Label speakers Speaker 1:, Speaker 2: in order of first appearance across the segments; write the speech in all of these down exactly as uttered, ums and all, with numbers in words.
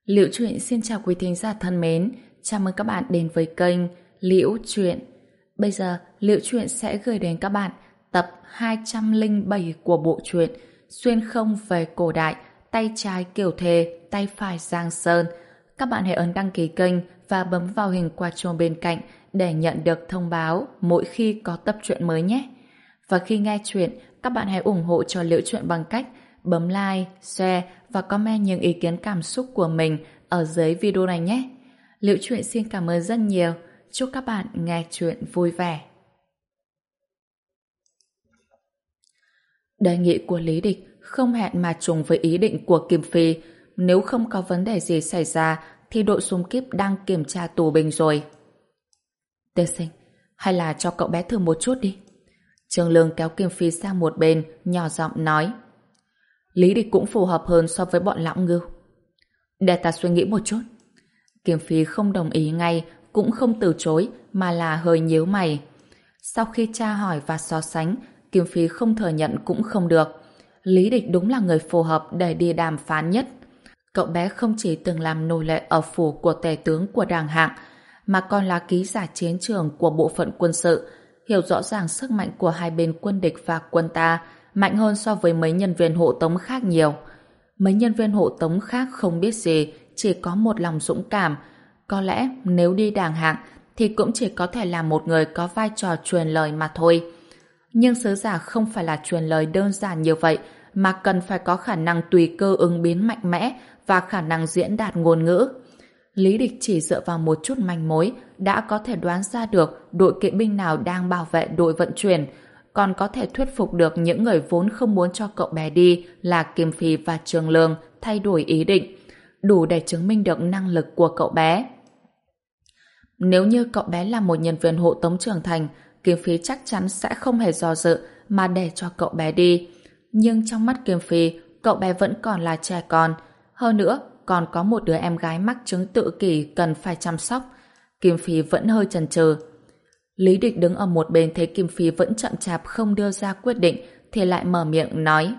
Speaker 1: Liễu Chuyện xin chào quý thính giả thân mến, chào mừng các bạn đến với kênh Liễu Chuyện. Bây giờ, Liễu Chuyện sẽ gửi đến các bạn tập hai trăm lẻ bảy của bộ truyện Xuyên không về cổ đại, tay trái Kiều Thề, tay phải Giang Sơn. Các bạn hãy ấn đăng ký kênh và bấm vào hình quả chuông bên cạnh để nhận được thông báo mỗi khi có tập truyện mới nhé. Và khi nghe chuyện, các bạn hãy ủng hộ cho Liễu Chuyện bằng cách bấm like, share và comment những ý kiến cảm xúc của mình ở dưới video này nhé. Liễu Chuyện xin cảm ơn rất nhiều. Chúc các bạn nghe chuyện vui vẻ. Đề nghị của Lý Địch không hẹn mà trùng với ý định của Kim Phi. Nếu không có vấn đề gì xảy ra thì đội xung kíp đang kiểm tra tù binh rồi. Tiên sinh, hay là cho cậu bé thử một chút đi. Trường Lương kéo Kim Phi sang một bên, nhỏ giọng nói. Lý Địch cũng phù hợp hơn so với bọn lão ngưu. Để ta suy nghĩ một chút. Kim Phi không đồng ý ngay, cũng không từ chối, mà là hơi nhíu mày. Sau khi tra hỏi và so sánh, Kim Phi không thừa nhận cũng không được. Lý Địch đúng là người phù hợp để đi đàm phán nhất. Cậu bé không chỉ từng làm nô lệ ở phủ của tể tướng của Đàng Hạng, mà còn là ký giả chiến trường của bộ phận quân sự, hiểu rõ ràng sức mạnh của hai bên quân địch và quân ta, mạnh hơn so với mấy nhân viên hộ tống khác nhiều. Mấy nhân viên hộ tống khác không biết gì, chỉ có một lòng dũng cảm. Có lẽ nếu đi Đàng Hạng thì cũng chỉ có thể là một người có vai trò truyền lời mà thôi. Nhưng sứ giả không phải là truyền lời đơn giản như vậy, mà cần phải có khả năng tùy cơ ứng biến mạnh mẽ và khả năng diễn đạt ngôn ngữ. Lý Địch chỉ dựa vào một chút manh mối đã có thể đoán ra được đội kỵ binh nào đang bảo vệ đội vận chuyển, còn có thể thuyết phục được những người vốn không muốn cho cậu bé đi là Kim Phi và Trường Lương thay đổi ý định, đủ để chứng minh được năng lực của cậu bé. Nếu như cậu bé là một nhân viên hộ tống trưởng thành, Kim Phi chắc chắn sẽ không hề do dự mà để cho cậu bé đi. Nhưng trong mắt Kim Phi, cậu bé vẫn còn là trẻ con. Hơn nữa, còn có một đứa em gái mắc chứng tự kỷ cần phải chăm sóc. Kim Phi vẫn hơi chần chừ. Lý Địch đứng ở một bên thấy Kim Phi vẫn chậm chạp không đưa ra quyết định thì lại mở miệng nói.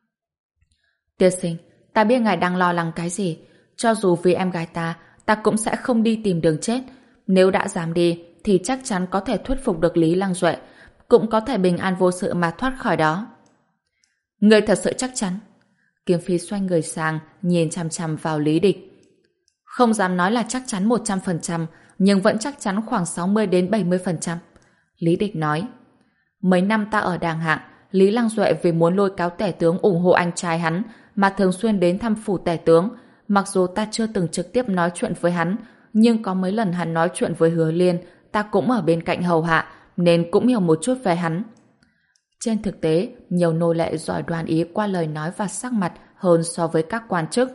Speaker 1: Tiên sinh, ta biết ngài đang lo lắng cái gì. Cho dù vì em gái ta, ta cũng sẽ không đi tìm đường chết. Nếu đã dám đi thì chắc chắn có thể thuyết phục được Lý Lăng Duệ, cũng có thể bình an vô sự mà thoát khỏi đó. Ngươi thật sự chắc chắn? Kim Phi xoay người sang, nhìn chằm chằm vào Lý Địch. Không dám nói là chắc chắn một trăm phần trăm, nhưng vẫn chắc chắn khoảng sáu mươi đến bảy mươi phần trăm. Lý Địch nói. Mấy năm ta ở Đàng Hạng, Lý Lăng Duệ vì muốn lôi kéo tể tướng ủng hộ anh trai hắn mà thường xuyên đến thăm phủ tể tướng. Mặc dù ta chưa từng trực tiếp nói chuyện với hắn, nhưng có mấy lần hắn nói chuyện với Hứa Liên, ta cũng ở bên cạnh hầu hạ, nên cũng hiểu một chút về hắn. Trên thực tế, nhiều nô lệ giỏi đoán ý qua lời nói và sắc mặt hơn so với các quan chức.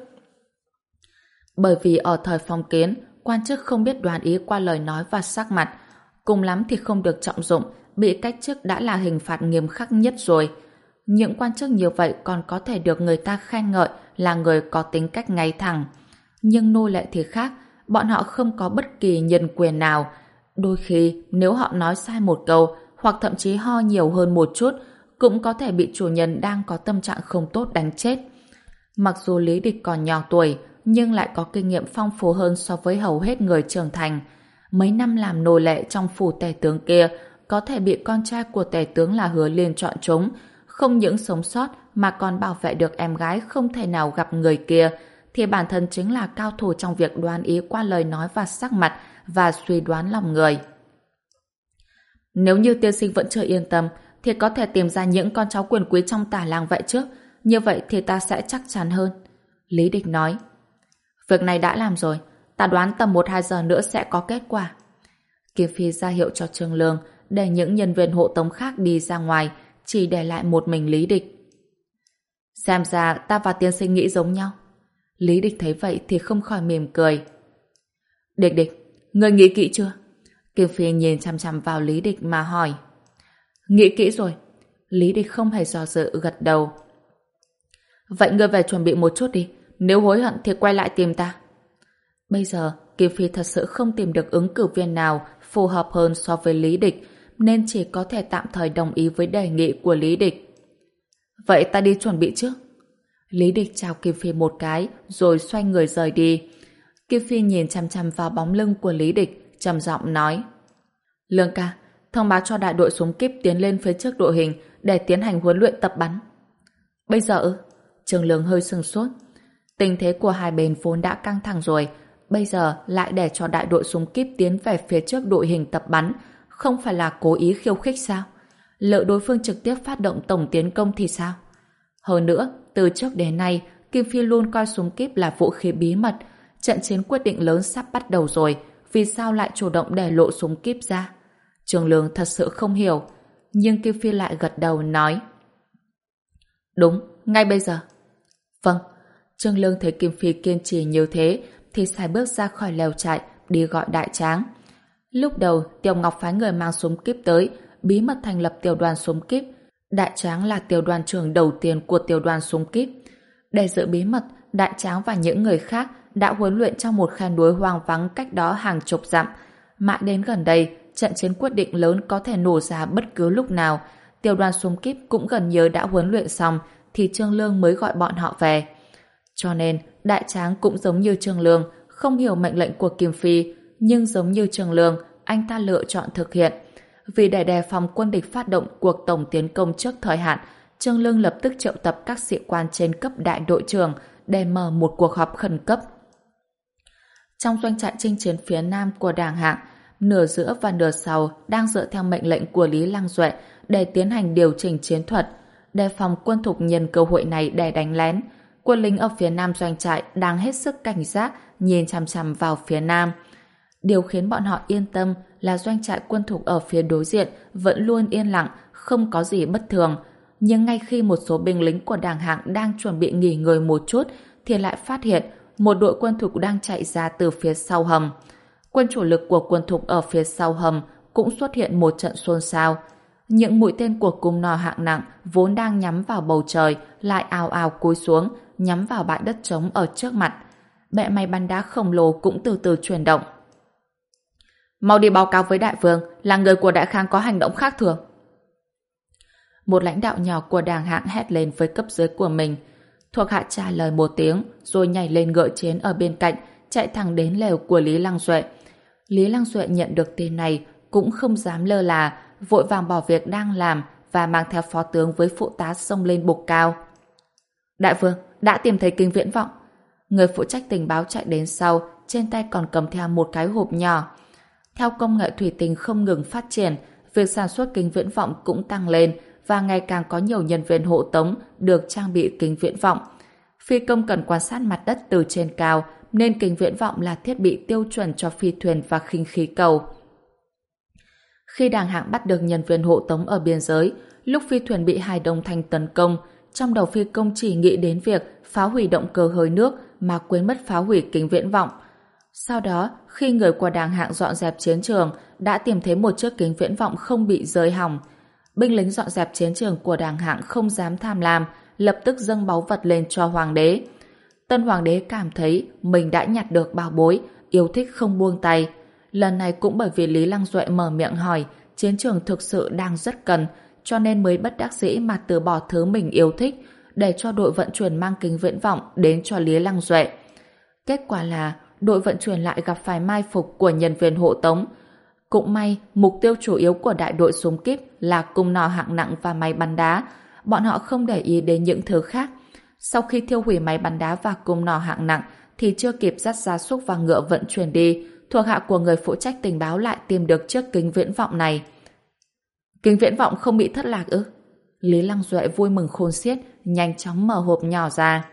Speaker 1: Bởi vì ở thời phong kiến, quan chức không biết đoán ý qua lời nói và sắc mặt, cùng lắm thì không được trọng dụng, bị cách chức đã là hình phạt nghiêm khắc nhất rồi. Những quan chức như vậy còn có thể được người ta khen ngợi là người có tính cách ngay thẳng. Nhưng nô lệ thì khác, bọn họ không có bất kỳ nhân quyền nào. Đôi khi, nếu họ nói sai một câu, hoặc thậm chí ho nhiều hơn một chút, cũng có thể bị chủ nhân đang có tâm trạng không tốt đánh chết. Mặc dù Lý Địch còn nhỏ tuổi, nhưng lại có kinh nghiệm phong phú hơn so với hầu hết người trưởng thành. Mấy năm làm nô lệ trong phủ tể tướng kia, có thể bị con trai của tể tướng là Hứa Liên chọn chúng, không những sống sót mà còn bảo vệ được em gái không thể nào gặp người kia, thì bản thân chính là cao thủ trong việc đoán ý qua lời nói và sắc mặt và suy đoán lòng người. Nếu như tiên sinh vẫn chưa yên tâm, thì có thể tìm ra những con cháu quyền quý trong tả làng vậy trước, như vậy thì ta sẽ chắc chắn hơn. Lý Địch nói. Việc này đã làm rồi, ta đoán tầm một hai giờ nữa sẽ có kết quả. Kim Phi ra hiệu cho Trương Lương để những nhân viên hộ tống khác đi ra ngoài, chỉ để lại một mình Lý Địch. Xem ra ta và tiên sinh nghĩ giống nhau. Lý Địch thấy vậy thì không khỏi mỉm cười. Địch Địch, ngươi nghĩ kỹ chưa? Kim Phi nhìn chằm chằm vào Lý Địch mà hỏi. Nghĩ kỹ rồi. Lý Địch không hề do dự gật đầu. Vậy ngươi về chuẩn bị một chút đi, nếu hối hận thì quay lại tìm ta. Bây giờ Kim Phi thật sự không tìm được ứng cử viên nào phù hợp hơn so với Lý Địch, nên chỉ có thể tạm thời đồng ý với đề nghị của Lý Địch. Vậy ta đi chuẩn bị trước. Lý Địch chào Kim Phi một cái rồi xoay người rời đi. Kim Phi nhìn chằm chằm vào bóng lưng của Lý Địch, trầm giọng nói: Lương ca, thông báo cho đại đội súng kíp tiến lên phía trước đội hình để tiến hành huấn luyện tập bắn. Bây giờ ư? Trương Lương hơi sừng sốt. Tình thế của hai bên vốn đã căng thẳng rồi, bây giờ lại để cho đại đội súng kíp tiến về phía trước đội hình tập bắn, không phải là cố ý khiêu khích sao? Lỡ đối phương trực tiếp phát động tổng tiến công thì sao? Hơn nữa, từ trước đến nay, Kim Phi luôn coi súng kíp là vũ khí bí mật. Trận chiến quyết định lớn sắp bắt đầu rồi, vì sao lại chủ động để lộ súng kíp ra? Trương Lương thật sự không hiểu, nhưng Kim Phi lại gật đầu nói: Đúng, ngay bây giờ. Vâng. Trương Lương thấy Kim Phi kiên trì như thế thì xài bước ra khỏi lều trại đi gọi Đại Tráng. Lúc đầu Tiểu Ngọc phái người mang súng kíp tới, bí mật thành lập tiểu đoàn súng kíp. Đại Tráng là tiểu đoàn trưởng đầu tiên của tiểu đoàn súng kíp. Để giữ bí mật, Đại Tráng và những người khác đã huấn luyện trong một khe núi hoang vắng cách đó hàng chục dặm. Mãi đến gần đây, trận chiến quyết định lớn có thể nổ ra bất cứ lúc nào. Tiểu đoàn súng kíp cũng gần như đã huấn luyện xong thì Trương Lương mới gọi bọn họ về. Cho nên, Đại Tráng cũng giống như Trương Lương, không hiểu mệnh lệnh của Kim Phi, nhưng giống như Trương Lương, anh ta lựa chọn thực hiện. Vì để đề phòng quân địch phát động cuộc tổng tiến công trước thời hạn, Trương Lương lập tức triệu tập các sĩ quan trên cấp đại đội trưởng để mở một cuộc họp khẩn cấp. Trong doanh trại chinh chiến phía nam của Đảng Hạng, nửa giữa và nửa sau đang dựa theo mệnh lệnh của Lý Lăng Duệ để tiến hành điều chỉnh chiến thuật, đề phòng quân thục nhân cơ hội này để đánh lén. Quân lính ở phía nam doanh trại đang hết sức cảnh giác nhìn chằm chằm vào phía nam. Điều khiến bọn họ yên tâm là doanh trại quân thục ở phía đối diện vẫn luôn yên lặng, không có gì bất thường. Nhưng ngay khi một số binh lính của Đảng Hạng đang chuẩn bị nghỉ ngơi một chút thì lại phát hiện một đội quân thục đang chạy ra từ phía sau hầm. Quân chủ lực của quân thục ở phía sau hầm cũng xuất hiện một trận xôn xao. Những mũi tên của cung nỏ hạng nặng vốn đang nhắm vào bầu trời lại ào ào cúi xuống, nhắm vào bãi đất trống ở trước mặt. Bệ máy bắn đá khổng lồ cũng từ từ chuyển động. Mau đi báo cáo với đại vương là người của Đại Khang có hành động khác thường. Một lãnh đạo nhỏ của Đảng Hạng hét lên với cấp dưới của mình. Thuộc hạ trả lời một tiếng rồi nhảy lên ngựa chiến ở bên cạnh, chạy thẳng đến lều của Lý Lăng Duệ. Lý Lăng Duệ nhận được tin này cũng không dám lơ là, vội vàng bỏ việc đang làm và mang theo phó tướng với phụ tá xông lên bục cao. Đại vương, đã tìm thấy kính viễn vọng. Người phụ trách tình báo chạy đến sau, trên tay còn cầm theo một cái hộp nhỏ. Theo công nghệ thủy tinh không ngừng phát triển, việc sản xuất kính viễn vọng cũng tăng lên và ngày càng có nhiều nhân viên hộ tống được trang bị kính viễn vọng. Phi công cần quan sát mặt đất từ trên cao, nên kính viễn vọng là thiết bị tiêu chuẩn cho phi thuyền và khinh khí cầu. Khi Đảng Hạng bắt được nhân viên hộ tống ở biên giới, lúc phi thuyền bị hai đồng thanh tấn công, trong đầu phi công chỉ nghĩ đến việc phá hủy động cơ hơi nước mà quên mất phá hủy kính viễn vọng. Sau đó, khi người của Đảng Hạng dọn dẹp chiến trường, đã tìm thấy một chiếc kính viễn vọng không bị rơi hỏng. Binh lính dọn dẹp chiến trường của Đảng Hạng không dám tham lam, lập tức dâng báu vật lên cho hoàng đế. Tân hoàng đế cảm thấy mình đã nhặt được bảo bối, yêu thích không buông tay. Lần này cũng bởi vì Lý Lăng Duệ mở miệng hỏi chiến trường thực sự đang rất cần, cho nên mới bất đắc dĩ mà từ bỏ thứ mình yêu thích để cho đội vận chuyển mang kính viễn vọng đến cho Lý Lăng Duệ. Kết quả là đội vận chuyển lại gặp phải mai phục của nhân viên hộ tống. Cũng may, mục tiêu chủ yếu của đại đội súng kíp là cung nỏ hạng nặng và máy bắn đá. Bọn họ không để ý đến những thứ khác. Sau khi thiêu hủy máy bắn đá và cung nỏ hạng nặng thì chưa kịp dắt gia súc và ngựa vận chuyển đi, thuộc hạ của người phụ trách tình báo lại tìm được chiếc kính viễn vọng này. Kính viễn vọng không bị thất lạc ư? Lý Lăng Duệ vui mừng khôn xiết, nhanh chóng mở hộp nhỏ ra.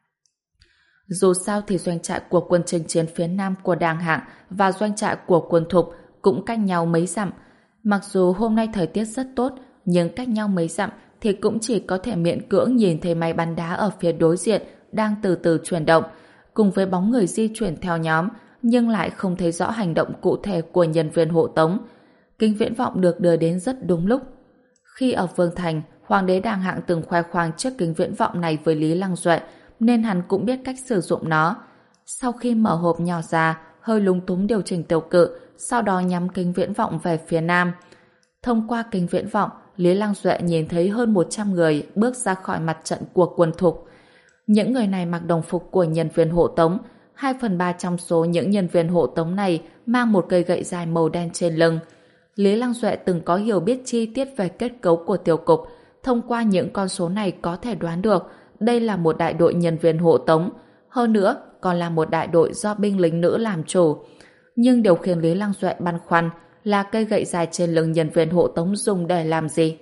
Speaker 1: Dù sao thì doanh trại của quân chinh chiến phía nam của Đảng Hạng và doanh trại của quân thục cũng cách nhau mấy dặm. Mặc dù hôm nay thời tiết rất tốt, nhưng cách nhau mấy dặm thì cũng chỉ có thể miễn cưỡng nhìn thấy máy bắn đá ở phía đối diện đang từ từ chuyển động, cùng với bóng người di chuyển theo nhóm, nhưng lại không thấy rõ hành động cụ thể của nhân viên hộ tống. Kính viễn vọng được đưa đến rất đúng lúc. Khi ở Vương Thành, Hoàng đế Đảng Hạng từng khoe khoang chiếc kính viễn vọng này với Lý Lăng Duệ, nên hắn cũng biết cách sử dụng nó. Sau khi mở hộp nhỏ ra, hơi lúng túng điều chỉnh tiêu cự, sau đó nhắm kính viễn vọng về phía nam. Thông qua kính viễn vọng, Lý Lăng Duệ nhìn thấy hơn một trăm người bước ra khỏi mặt trận của quân thục. Những người này mặc đồng phục của nhân viên hộ tống. Hai phần ba trong số những nhân viên hộ tống này mang một cây gậy dài màu đen trên lưng. Lý Lăng Duệ từng có hiểu biết chi tiết về kết cấu của tiểu cục. Thông qua những con số này có thể đoán được đây là một đại đội nhân viên hộ tống. Hơn nữa, còn là một đại đội do binh lính nữ làm chủ. Nhưng điều khiến Lý Lăng Duệ băn khoăn là cây gậy dài trên lưng nhân viên hộ tống dùng để làm gì?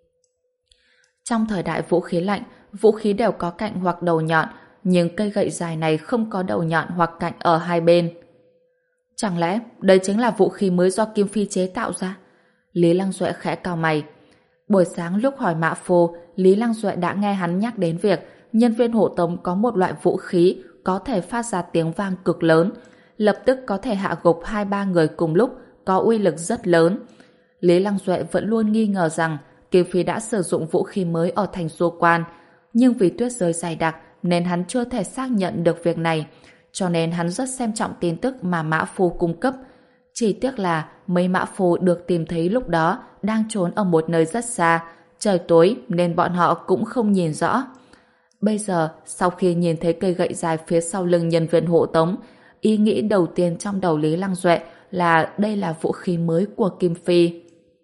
Speaker 1: Trong thời đại vũ khí lạnh, vũ khí đều có cạnh hoặc đầu nhọn, nhưng cây gậy dài này không có đầu nhọn hoặc cạnh ở hai bên. Chẳng lẽ đây chính là vũ khí mới do Kim Phi chế tạo ra? Lý Lăng Duệ khẽ cau mày. Buổi sáng lúc hỏi Mã Phu, Lý Lăng Duệ đã nghe hắn nhắc đến việc nhân viên hộ tống có một loại vũ khí có thể phát ra tiếng vang cực lớn, lập tức có thể hạ gục hai ba người cùng lúc, có uy lực rất lớn. Lý Lăng Duệ vẫn luôn nghi ngờ rằng Kim Phi đã sử dụng vũ khí mới ở thành Du Quan, nhưng vì tuyết rơi dày đặc nên hắn chưa thể xác nhận được việc này, cho nên hắn rất xem trọng tin tức mà Mã Phu cung cấp. Chỉ tiếc là mấy Mã Phu được tìm thấy lúc đó đang trốn ở một nơi rất xa, trời tối nên bọn họ cũng không nhìn rõ. Bây giờ, sau khi nhìn thấy cây gậy dài phía sau lưng nhân viên hộ tống, ý nghĩ đầu tiên trong đầu Lý Lăng Duệ là đây là vũ khí mới của Kim Phi.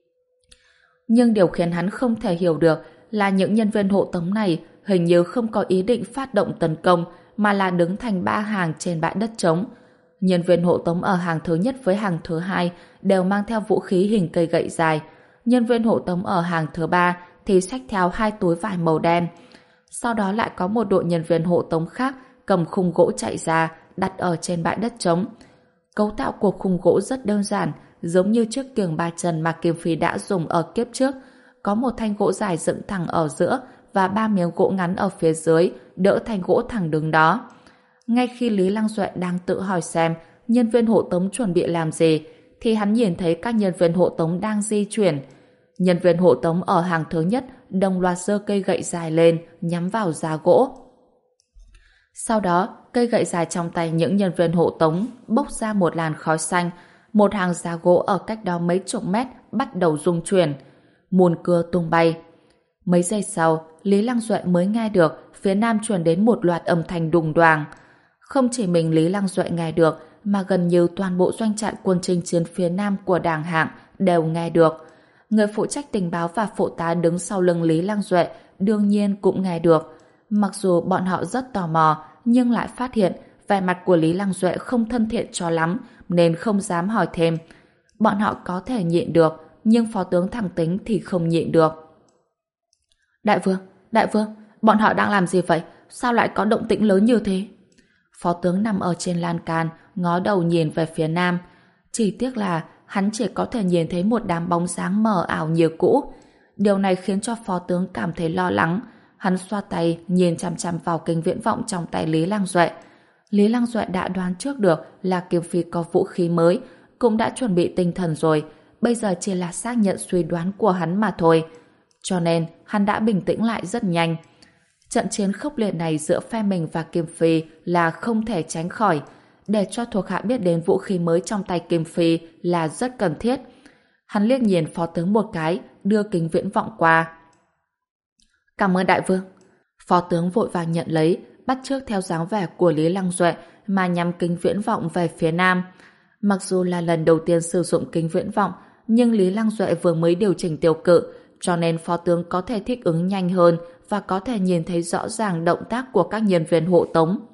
Speaker 1: Nhưng điều khiến hắn không thể hiểu được là những nhân viên hộ tống này hình như không có ý định phát động tấn công mà là đứng thành ba hàng trên bãi đất trống. Nhân viên hộ tống ở hàng thứ nhất với hàng thứ hai đều mang theo vũ khí hình cây gậy dài. Nhân viên hộ tống ở hàng thứ ba thì xách theo hai túi vải màu đen. Sau đó lại có một đội nhân viên hộ tống khác cầm khung gỗ chạy ra, đặt ở trên bãi đất trống. Cấu tạo của khung gỗ rất đơn giản, giống như chiếc kiềng ba chân mà Kim Phi đã dùng ở kiếp trước. Có một thanh gỗ dài dựng thẳng ở giữa và ba miếng gỗ ngắn ở phía dưới đỡ thanh gỗ thẳng đứng đó. Ngay khi Lý Lăng Duệ đang tự hỏi xem nhân viên hộ tống chuẩn bị làm gì, thì hắn nhìn thấy các nhân viên hộ tống đang di chuyển. Nhân viên hộ tống ở hàng thứ nhất đồng loạt giơ cây gậy dài lên nhắm vào giá gỗ. Sau đó, cây gậy dài trong tay những nhân viên hộ tống bốc ra một làn khói xanh. Một hàng giá gỗ ở cách đó mấy chục mét bắt đầu rung chuyển. Mùn cưa tung bay. Mấy giây sau, Lý Lăng Duệ mới nghe được phía nam truyền đến một loạt âm thanh đùng đoàng. Không chỉ mình Lý Lăng Duệ nghe được, mà gần như toàn bộ doanh trại quân chinh chiến phía nam của Đảng Hạng đều nghe được. Người phụ trách tình báo và phụ tá đứng sau lưng Lý Lăng Duệ đương nhiên cũng nghe được. Mặc dù bọn họ rất tò mò, nhưng lại phát hiện vẻ mặt của Lý Lăng Duệ không thân thiện cho lắm, nên không dám hỏi thêm. Bọn họ có thể nhịn được, nhưng phó tướng Thẳng Tính thì không nhịn được. Đại vương, đại vương, bọn họ đang làm gì vậy? Sao lại có động tĩnh lớn như thế? Phó tướng nằm ở trên lan can, ngó đầu nhìn về phía nam. Chỉ tiếc là hắn chỉ có thể nhìn thấy một đám bóng sáng mờ ảo như cũ. Điều này khiến cho phó tướng cảm thấy lo lắng. Hắn xoa tay nhìn chằm chằm vào kính viễn vọng trong tay Lý Lăng Duệ. Lý Lăng Duệ đã đoán trước được là Kim Phi có vũ khí mới, cũng đã chuẩn bị tinh thần rồi. Bây giờ chỉ là xác nhận suy đoán của hắn mà thôi. Cho nên hắn đã bình tĩnh lại rất nhanh. Trận chiến khốc liệt này giữa phe mình và Kim Phi là không thể tránh khỏi. Để cho thuộc hạ biết đến vũ khí mới trong tay Kim Phi là rất cần thiết. Hắn liếc nhìn phó tướng một cái, đưa kính viễn vọng qua. Cảm ơn đại vương. Phó tướng vội vàng nhận lấy, bắt chước theo dáng vẻ của Lý Lăng Duệ mà nhắm kính viễn vọng về phía nam. Mặc dù là lần đầu tiên sử dụng kính viễn vọng, nhưng Lý Lăng Duệ vừa mới điều chỉnh tiêu cự, cho nên phó tướng có thể thích ứng nhanh hơn và có thể nhìn thấy rõ ràng động tác của các nhân viên hộ tống.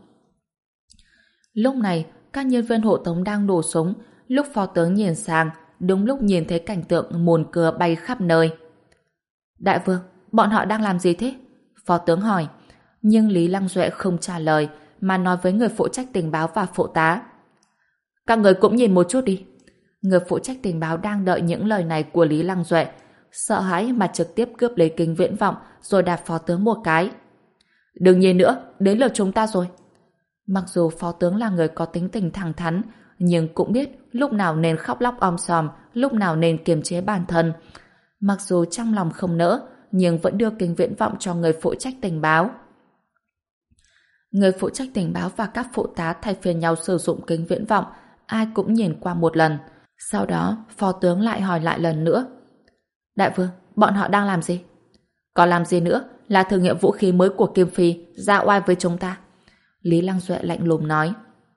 Speaker 1: Lúc này, các nhân viên hộ tống đang nổ súng. Lúc phó tướng nhìn sang, đúng lúc nhìn thấy cảnh tượng mùn cưa bay khắp nơi. Đại vương, bọn họ đang làm gì thế? Phó tướng hỏi. Nhưng Lý Lăng Duệ không trả lời, mà nói với người phụ trách tình báo và phụ tá. Các người cũng nhìn một chút đi. Người phụ trách tình báo đang đợi những lời này của Lý Lăng Duệ, sợ hãi mà trực tiếp cướp lấy kính viễn vọng rồi đạp phó tướng một cái. Đừng nhìn nữa, đến lượt chúng ta rồi. Mặc dù phó tướng là người có tính tình thẳng thắn, nhưng cũng biết lúc nào nên khóc lóc om sòm, lúc nào nên kiềm chế bản thân. Mặc dù trong lòng không nỡ, nhưng vẫn đưa kính viễn vọng cho người phụ trách tình báo. Người phụ trách tình báo và các phụ tá thay phiên nhau sử dụng kính viễn vọng, ai cũng nhìn qua một lần. Sau đó, phó tướng lại hỏi lại lần nữa. Đại vương, bọn họ đang làm gì? Còn làm gì nữa? là thử nghiệm vũ khí mới của Kim Phi, ra oai với chúng ta. Lý Lăng Duệ lạnh lùng nói.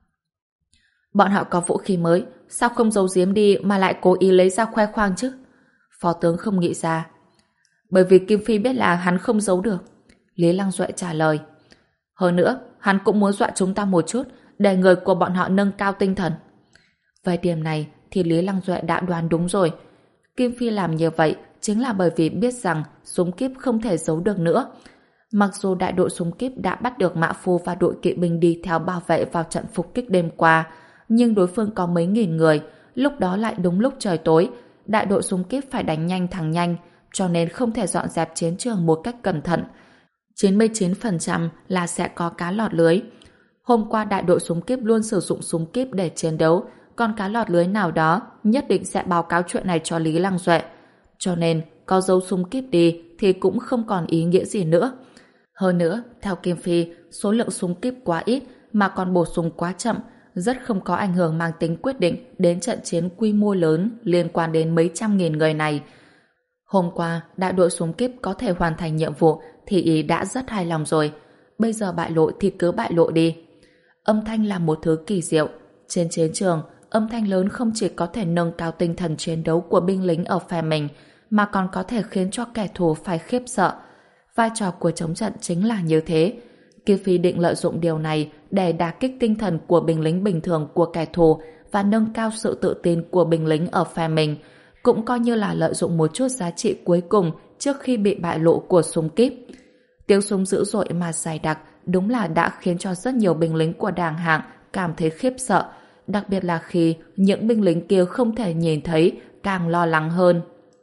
Speaker 1: Bọn họ có vũ khí mới, sao không giấu giếm đi mà lại cố ý lấy ra khoe khoang chứ? Phó tướng không nghĩ ra. Bởi vì Kim Phi biết là hắn không giấu được. Lý Lăng Duệ trả lời. Hơn nữa, hắn cũng muốn dọa chúng ta một chút, để người của bọn họ nâng cao tinh thần. Về điểm này thì Lý Lăng Duệ đã đoán đúng rồi. Kim Phi làm như vậy chính là bởi vì biết rằng súng kíp không thể giấu được nữa. Mặc dù đại đội súng kíp đã bắt được Mã Phu và đội kỵ binh đi theo bảo vệ vào trận phục kích đêm qua, nhưng đối phương có mấy nghìn người, lúc đó lại đúng lúc trời tối, đại đội súng kíp phải đánh nhanh thắng nhanh, cho nên không thể dọn dẹp chiến trường một cách cẩn thận. chín mươi chín phần trăm là sẽ có cá lọt lưới. Hôm qua đại đội súng kíp luôn sử dụng súng kíp để chiến đấu, còn cá lọt lưới nào đó nhất định sẽ báo cáo chuyện này cho Lý Lăng Duệ. Cho nên, có dấu súng kíp đi thì cũng không còn ý nghĩa gì nữa. Hơn nữa, theo Kim Phi, số lượng súng kíp quá ít mà còn bổ sung quá chậm, rất không có ảnh hưởng mang tính quyết định đến trận chiến quy mô lớn liên quan đến mấy trăm nghìn người này. Hôm qua, đại đội súng kíp có thể hoàn thành nhiệm vụ thì ý đã rất hài lòng rồi. Bây giờ bại lộ thì cứ bại lộ đi. Âm thanh là một thứ kỳ diệu. Trên chiến trường, âm thanh lớn không chỉ có thể nâng cao tinh thần chiến đấu của binh lính ở phe mình, mà còn có thể khiến cho kẻ thù phải khiếp sợ. Vai trò của chống trận chính là như thế. Kim Phi định lợi dụng điều này để đả kích tinh thần của binh lính bình thường của kẻ thù và nâng cao sự tự tin của binh lính ở phe mình, cũng coi như là lợi dụng một chút giá trị cuối cùng trước khi bị bại lộ của súng kíp. Tiếng súng dữ dội mà dày đặc đúng là đã khiến cho rất nhiều binh lính của Đàng Hạng cảm thấy khiếp sợ, đặc biệt là khi những binh lính kia không thể nhìn thấy, càng lo lắng hơn.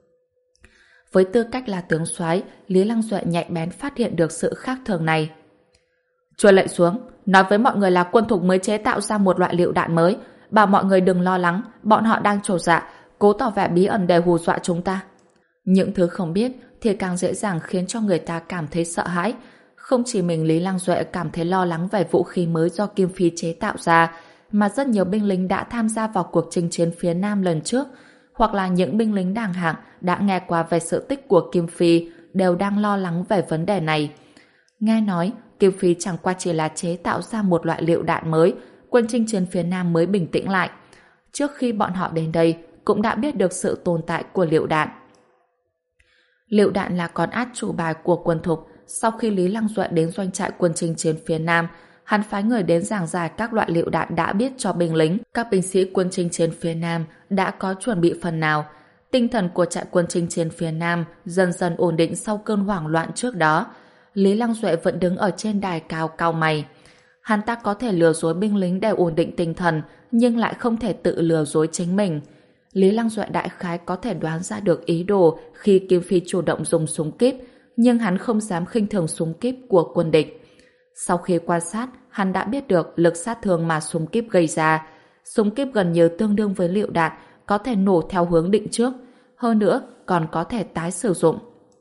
Speaker 1: Với tư cách là tướng soái, Lý Lăng Duệ nhạy bén phát hiện được sự khác thường này. Truyền lệnh xuống, nói với mọi người là quân thục mới chế tạo ra một loại lựu đạn mới, bảo mọi người đừng lo lắng, bọn họ đang trột dạ, cố tỏ vẻ bí ẩn để hù dọa chúng ta. Những thứ không biết thì càng dễ dàng khiến cho người ta cảm thấy sợ hãi. Không chỉ mình Lý Lăng Duệ cảm thấy lo lắng về vũ khí mới do Kim Phi chế tạo ra, mà rất nhiều binh lính đã tham gia vào cuộc chinh chiến phía Nam lần trước, hoặc là những binh lính Đàng Hạng đã nghe qua về sự tích của Kim Phi đều đang lo lắng về vấn đề này. Nghe nói, Kim Phi chẳng qua chỉ là chế tạo ra một loại lựu đạn mới, quân chinh chiến phía Nam mới bình tĩnh lại. Trước khi bọn họ đến đây, cũng đã biết được sự tồn tại của lựu đạn. Lựu đạn là con át chủ bài của quân thục. Sau khi Lý Lăng Duệ đến doanh trại quân chinh chiến phía Nam, hắn phái người đến giảng giải các loại lựu đạn đã biết cho binh lính. Các binh sĩ quân chinh chiến phía Nam đã có chuẩn bị phần nào. Tinh thần của trại quân chinh chiến phía Nam dần dần ổn định sau cơn hoảng loạn trước đó. Lý Lăng Duệ vẫn đứng ở trên đài cao cao mày. Hắn ta có thể lừa dối binh lính để ổn định tinh thần, nhưng lại không thể tự lừa dối chính mình. Lý Lăng Duệ đại khái có thể đoán ra được ý đồ khi Kim Phi chủ động dùng súng kíp, nhưng hắn không dám khinh thường súng kíp của quân địch. Sau khi quan sát, hắn đã biết được lực sát thương mà súng kíp gây ra. Súng kíp gần như tương đương với lựu đạn, có thể nổ theo hướng định trước, hơn nữa còn có thể tái sử dụng.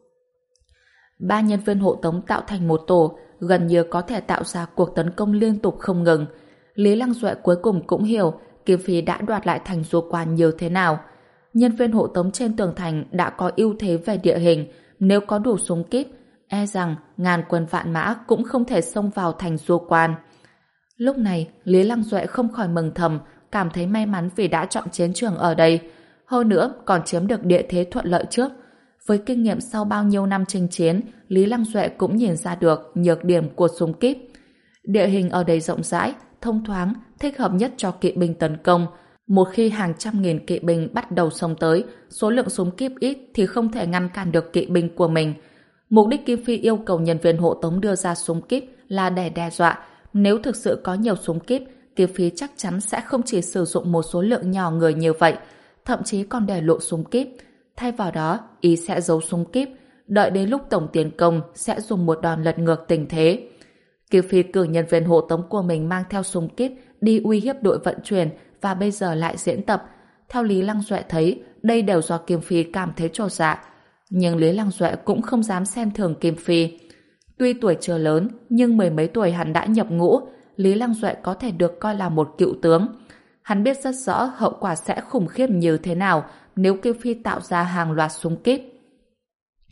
Speaker 1: Ba nhân viên hộ tống tạo thành một tổ, gần như có thể tạo ra cuộc tấn công liên tục không ngừng. Lý Lăng Duệ cuối cùng cũng hiểu Kim Phi đã đoạt lại thành du quan như thế nào. Nhân viên hộ tống trên tường thành đã có ưu thế về địa hình, nếu có đủ súng kíp, e rằng ngàn quân vạn mã cũng không thể xông vào thành du quan. Lúc này, Lý Lăng Duệ không khỏi mừng thầm, cảm thấy may mắn vì đã chọn chiến trường ở đây. Hơn nữa, còn chiếm được địa thế thuận lợi trước. Với kinh nghiệm sau bao nhiêu năm chinh chiến, Lý Lăng Duệ cũng nhìn ra được nhược điểm của súng kíp. Địa hình ở đây rộng rãi, thông thoáng, thích hợp nhất cho kỵ binh tấn công. Một khi hàng trăm nghìn kỵ binh bắt đầu xông tới, số lượng súng kíp ít thì không thể ngăn cản được kỵ binh của mình. Mục đích Kim Phi yêu cầu nhân viên hộ tống đưa ra súng kíp là để đe dọa. Nếu thực sự có nhiều súng kíp, Kim Phi chắc chắn sẽ không chỉ sử dụng một số lượng nhỏ người như vậy, thậm chí còn để lộ súng kíp. Thay vào đó, ý sẽ giấu súng kíp, đợi đến lúc tổng tiến công sẽ dùng một đòn lật ngược tình thế. Kim Phi cử nhân viên hộ tống của mình mang theo súng kíp đi uy hiếp đội vận chuyển và bây giờ lại diễn tập. Theo Lý Lăng Duệ thấy, đây đều do Kim Phi cảm thấy chột dạ. Nhưng Lý Lăng Duệ cũng không dám xem thường Kim Phi. Tuy tuổi chưa lớn, nhưng mười mấy tuổi hắn đã nhập ngũ, Lý Lăng Duệ có thể được coi là một cựu tướng. Hắn biết rất rõ hậu quả sẽ khủng khiếp như thế nào nếu Kim Phi tạo ra hàng loạt súng kíp.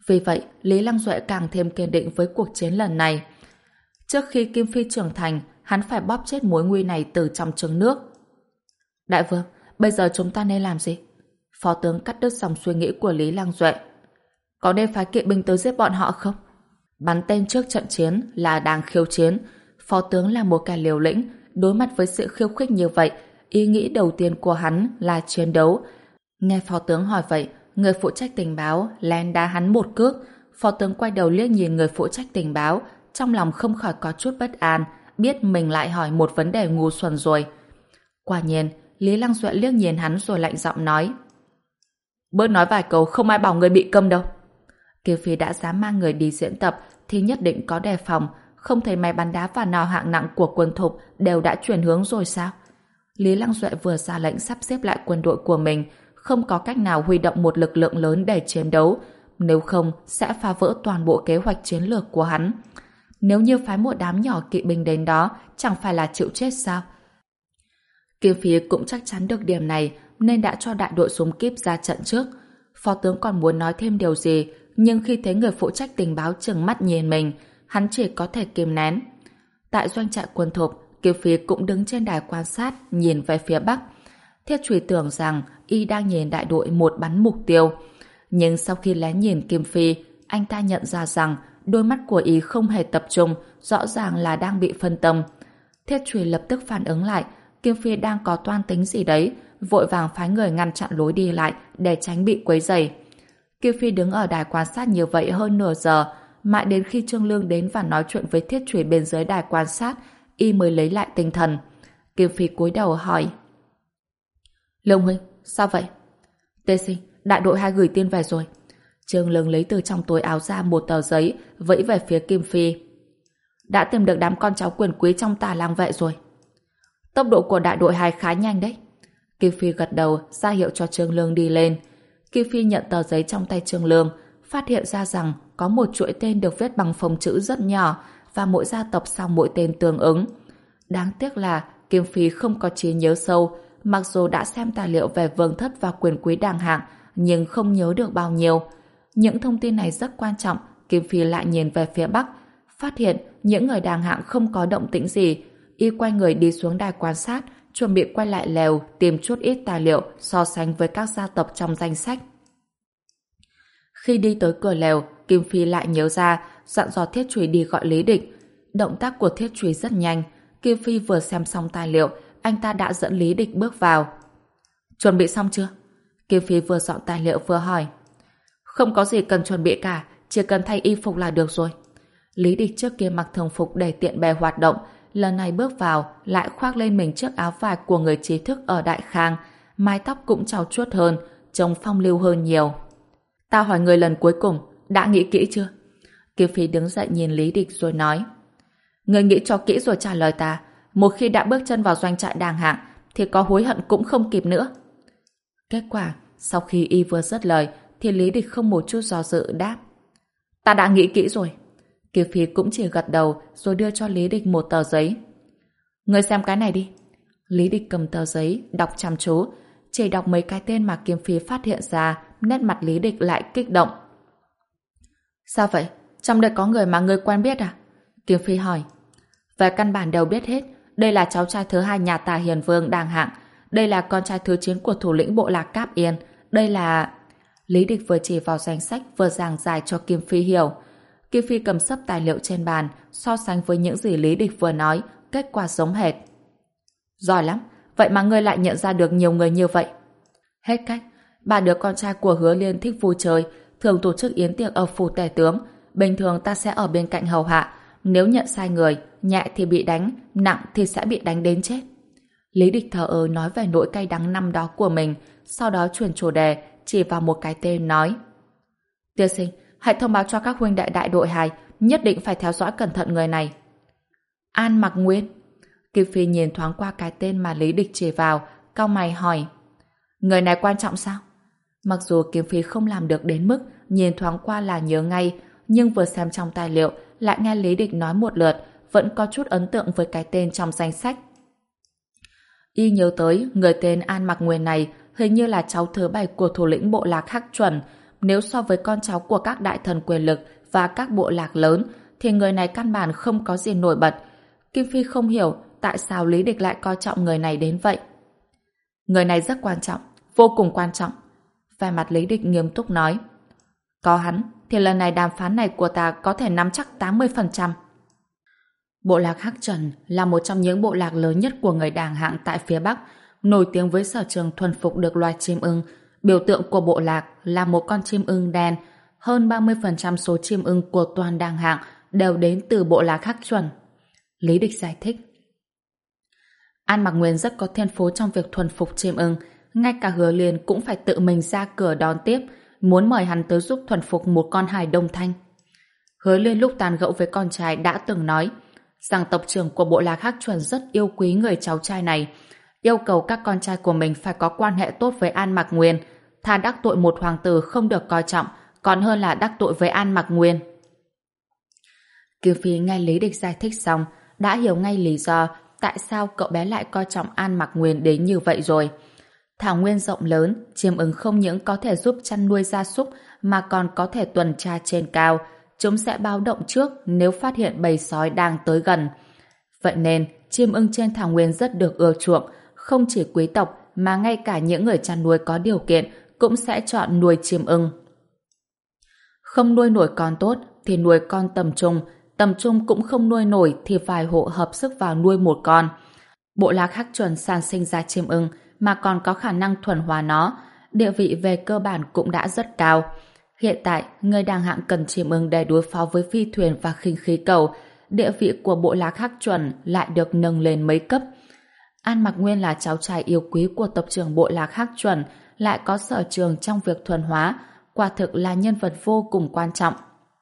Speaker 1: Vì vậy, Lý Lăng Duệ càng thêm kiên định với cuộc chiến lần này. Trước khi Kim Phi trưởng thành, hắn phải bóp chết mối nguy này từ trong trứng nước. Đại vương, bây giờ chúng ta nên làm gì? Phó tướng cắt đứt dòng suy nghĩ của Lý Lăng Duệ. Có nên phái kỵ binh tới giết bọn họ không? Bắn tên trước trận chiến là đang khiêu chiến. Phó tướng là một kẻ liều lĩnh, đối mặt với sự khiêu khích như vậy, ý nghĩ đầu tiên của hắn là chiến đấu. Nghe phó tướng hỏi vậy, người phụ trách tình báo len đá hắn một cước. Phó tướng quay đầu liếc nhìn người phụ trách tình báo, trong lòng không khỏi có chút bất an, biết mình lại hỏi một vấn đề ngu xuẩn rồi. Quả nhiên, Lý Lăng Duệ liếc nhìn hắn rồi lạnh giọng nói: bớt nói vài câu, không ai bảo người bị câm đâu. Kiều Phi đã dám mang người đi diễn tập thì nhất định có đề phòng, không thấy máy bắn đá và nỏ hạng nặng của quân thục đều đã chuyển hướng rồi sao? Lý Lăng Duệ vừa ra lệnh sắp xếp lại quân đội của mình, không có cách nào huy động một lực lượng lớn để chiến đấu, nếu không sẽ phá vỡ toàn bộ kế hoạch chiến lược của hắn. Nếu như phái một đám nhỏ kỵ binh đến đó, chẳng phải là chịu chết sao? Kiều Phi cũng chắc chắn được điểm này nên đã cho đại đội súng kíp ra trận trước. Phó tướng còn muốn nói thêm điều gì, nhưng khi thấy người phụ trách tình báo trừng mắt nhìn mình, hắn chỉ có thể kìm nén. Tại doanh trại quân thục, Kiều Phi cũng đứng trên đài quan sát, nhìn về phía bắc. Thiết Trùy tưởng rằng y đang nhìn đại đội một bắn mục tiêu. Nhưng sau khi lén nhìn Kim Phi, anh ta nhận ra rằng đôi mắt của y không hề tập trung, rõ ràng là đang bị phân tâm. Thiết Trùy lập tức phản ứng lại, Kim Phi đang có toan tính gì đấy, vội vàng phái người ngăn chặn lối đi lại để tránh bị quấy rầy. Kim Phi đứng ở đài quan sát như vậy hơn nửa giờ, mãi đến khi Trương Lương đến và nói chuyện với Thiết Trùy bên dưới đài quan sát, y mới lấy lại tinh thần. Kim Phi cúi đầu hỏi: Lương huynh, sao vậy? Tê Sinh, đại đội hai gửi tin về rồi. Trương Lương lấy từ trong túi áo ra một tờ giấy, vẫy về phía Kim Phi. Đã tìm được đám con cháu quyền quý trong Tả Lang vệ rồi. Tốc độ của đại đội hai khá nhanh đấy. Kim Phi gật đầu, ra hiệu cho Trương Lương đi lên. Kim Phi nhận tờ giấy trong tay Trương Lương, phát hiện ra rằng có một chuỗi tên được viết bằng phông chữ rất nhỏ và mỗi gia tộc sau mỗi tên tương ứng. Đáng tiếc là Kim Phi không có trí nhớ sâu, mặc dù đã xem tài liệu về vương thất và quyền quý đàng hạng, nhưng không nhớ được bao nhiêu. Những thông tin này rất quan trọng. Kim Phi lại nhìn về phía bắc, phát hiện những người đàng hạng không có động tĩnh gì. Y quay người đi xuống đài quan sát, chuẩn bị quay lại lều tìm chút ít tài liệu so sánh với các gia tộc trong danh sách. Khi đi tới cửa lều, Kim Phi lại nhớ ra dặn dò Thiết Trùy đi gọi Lý Địch. Động tác của Thiết Trùy rất nhanh. Kim Phi vừa xem xong tài liệu, anh ta đã dẫn Lý Địch bước vào. Chuẩn bị xong chưa? Kim Phi vừa dọn tài liệu vừa hỏi. Không có gì cần chuẩn bị cả, chỉ cần thay y phục là được rồi. Lý Địch trước kia mặc thường phục để tiện bè hoạt động, lần này bước vào lại khoác lên mình chiếc áo vải của người trí thức ở Đại Khang, mái tóc cũng trau chuốt hơn, trông phong lưu hơn nhiều. Ta hỏi người lần cuối cùng, đã nghĩ kỹ chưa? Kim Phi đứng dậy nhìn Lý Địch rồi nói. Người nghĩ cho kỹ rồi trả lời ta, một khi đã bước chân vào doanh trại đàng hạng thì có hối hận cũng không kịp nữa. Kết quả, sau khi y vừa dứt lời thì Lý Địch không một chút do dự đáp. Ta đã nghĩ kỹ rồi. Kim Phi cũng chỉ gật đầu rồi đưa cho Lý Địch một tờ giấy. Ngươi xem cái này đi. Lý Địch cầm tờ giấy, đọc chăm chú. Chỉ đọc mấy cái tên mà Kim Phi phát hiện ra, nét mặt Lý Địch lại kích động. Sao vậy? Trong đây có người mà ngươi quen biết à? Kim Phi hỏi. Về căn bản đều biết hết. Đây là cháu trai thứ hai nhà Tả Hiền Vương đàng hạng. Đây là con trai thứ chín của thủ lĩnh bộ lạc Cáp Yên. Đây là... Lý Địch vừa chỉ vào danh sách vừa giảng giải cho Kim Phi hiểu. Kim Phi cầm sấp tài liệu trên bàn, so sánh với những gì Lý Địch vừa nói, kết quả giống hệt. Giỏi lắm, vậy mà ngươi lại nhận ra được nhiều người như vậy. Hết cách, ba đứa con trai của Hứa Liên thích vui chơi, thường tổ chức yến tiệc ở phủ tể tướng. Bình thường ta sẽ ở bên cạnh hầu hạ, nếu nhận sai người, nhẹ thì bị đánh, nặng thì sẽ bị đánh đến chết. Lý Địch thờ ơ nói về nỗi cay đắng năm đó của mình, sau đó chuyển chủ đề, chỉ vào một cái tên nói. Tiên sinh, hãy thông báo cho các huynh đệ đại đội hai, nhất định phải theo dõi cẩn thận người này. An Mặc Nguyên. Kim Phi nhìn thoáng qua cái tên mà Lý Địch chỉ vào, cau mày hỏi. Người này quan trọng sao? Mặc dù Kim Phi không làm được đến mức nhìn thoáng qua là nhớ ngay, nhưng vừa xem trong tài liệu lại nghe Lý Địch nói một lượt, vẫn có chút ấn tượng với cái tên trong danh sách. Y nhớ tới người tên An Mặc Nguyên này hình như là cháu thứ bảy của thủ lĩnh bộ lạc Hắc Chuẩn. nếu so với con cháu của các đại thần quyền lực và các bộ lạc lớn, thì người này căn bản không có gì nổi bật. Kim Phi không hiểu tại sao Lý Địch lại coi trọng người này đến vậy. Người này rất quan trọng, vô cùng quan trọng. Vẻ mặt Lý Địch nghiêm túc nói. Có hắn, thì lần này đàm phán này của ta có thể nắm chắc tám mươi phần trăm. Bộ lạc Hắc Trần là một trong những bộ lạc lớn nhất của người Đàng Hạng tại phía Bắc, nổi tiếng với sở trường thuần phục được loài chim ưng. Biểu tượng của bộ lạc là một con chim ưng đen. Hơn ba mươi phần trăm số chim ưng của toàn Đàng Hạng đều đến từ bộ lạc Hắc Trần. Lý Địch giải thích. An Mặc Nguyên rất có thiên phú trong việc thuần phục chim ưng, ngay cả Hứa Liên cũng phải tự mình ra cửa đón tiếp, muốn mời hắn tới giúp thuần phục một con hài đông thanh. Hứa Liên lúc tàn gẫu với con trai đã từng nói rằng tộc trưởng của bộ lạc Hắc Chuẩn rất yêu quý người cháu trai này, yêu cầu các con trai của mình phải có quan hệ tốt với An Mặc Nguyên, thà đắc tội một hoàng tử không được coi trọng, còn hơn là đắc tội với An Mặc Nguyên. Kiều Phi nghe Lý Địch giải thích xong, đã hiểu ngay lý do tại sao cậu bé lại coi trọng An Mặc Nguyên đến như vậy rồi. Thảo nguyên rộng lớn, chim ưng không những có thể giúp chăn nuôi gia súc mà còn có thể tuần tra trên cao. Chúng sẽ báo động trước nếu phát hiện bầy sói đang tới gần. Vậy nên, chim ưng trên thảo nguyên rất được ưa chuộng, không chỉ quý tộc mà ngay cả những người chăn nuôi có điều kiện cũng sẽ chọn nuôi chim ưng. Không nuôi nổi con tốt thì nuôi con tầm trung, tầm trung cũng không nuôi nổi thì vài hộ hợp sức vào nuôi một con. Bộ lạc Hắc Chuẩn sản sinh ra chim ưng mà còn có khả năng thuần hóa nó, địa vị về cơ bản cũng đã rất cao. Hiện tại, người Đàng Hạng cần chim ưng để đối phó với phi thuyền và khinh khí cầu, địa vị của bộ lạc Hắc Chuẩn lại được nâng lên mấy cấp. An Mặc Nguyên là cháu trai yêu quý của tộc trưởng bộ lạc Hắc Chuẩn, lại có sở trường trong việc thuần hóa, quả thực là nhân vật vô cùng quan trọng.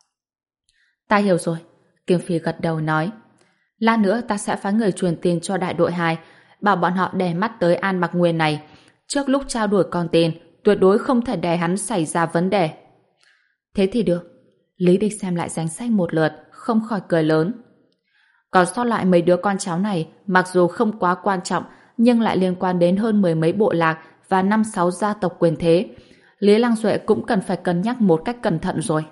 Speaker 1: Ta hiểu rồi, Kim Phi gật đầu nói. Lát nữa ta sẽ phái người truyền tin cho đại đội hai, bảo bọn họ để mắt tới An Mặc Nguyên này. Trước lúc trao đổi con tin, tuyệt đối không thể để hắn xảy ra vấn đề. Thế thì được. Lý Địch xem lại danh sách một lượt, không khỏi cười lớn. Còn sót lại mấy đứa con cháu này, mặc dù không quá quan trọng, nhưng lại liên quan đến hơn mười mấy bộ lạc và năm sáu gia tộc quyền thế. Lý Lăng Duệ cũng cần phải cân nhắc một cách cẩn thận rồi.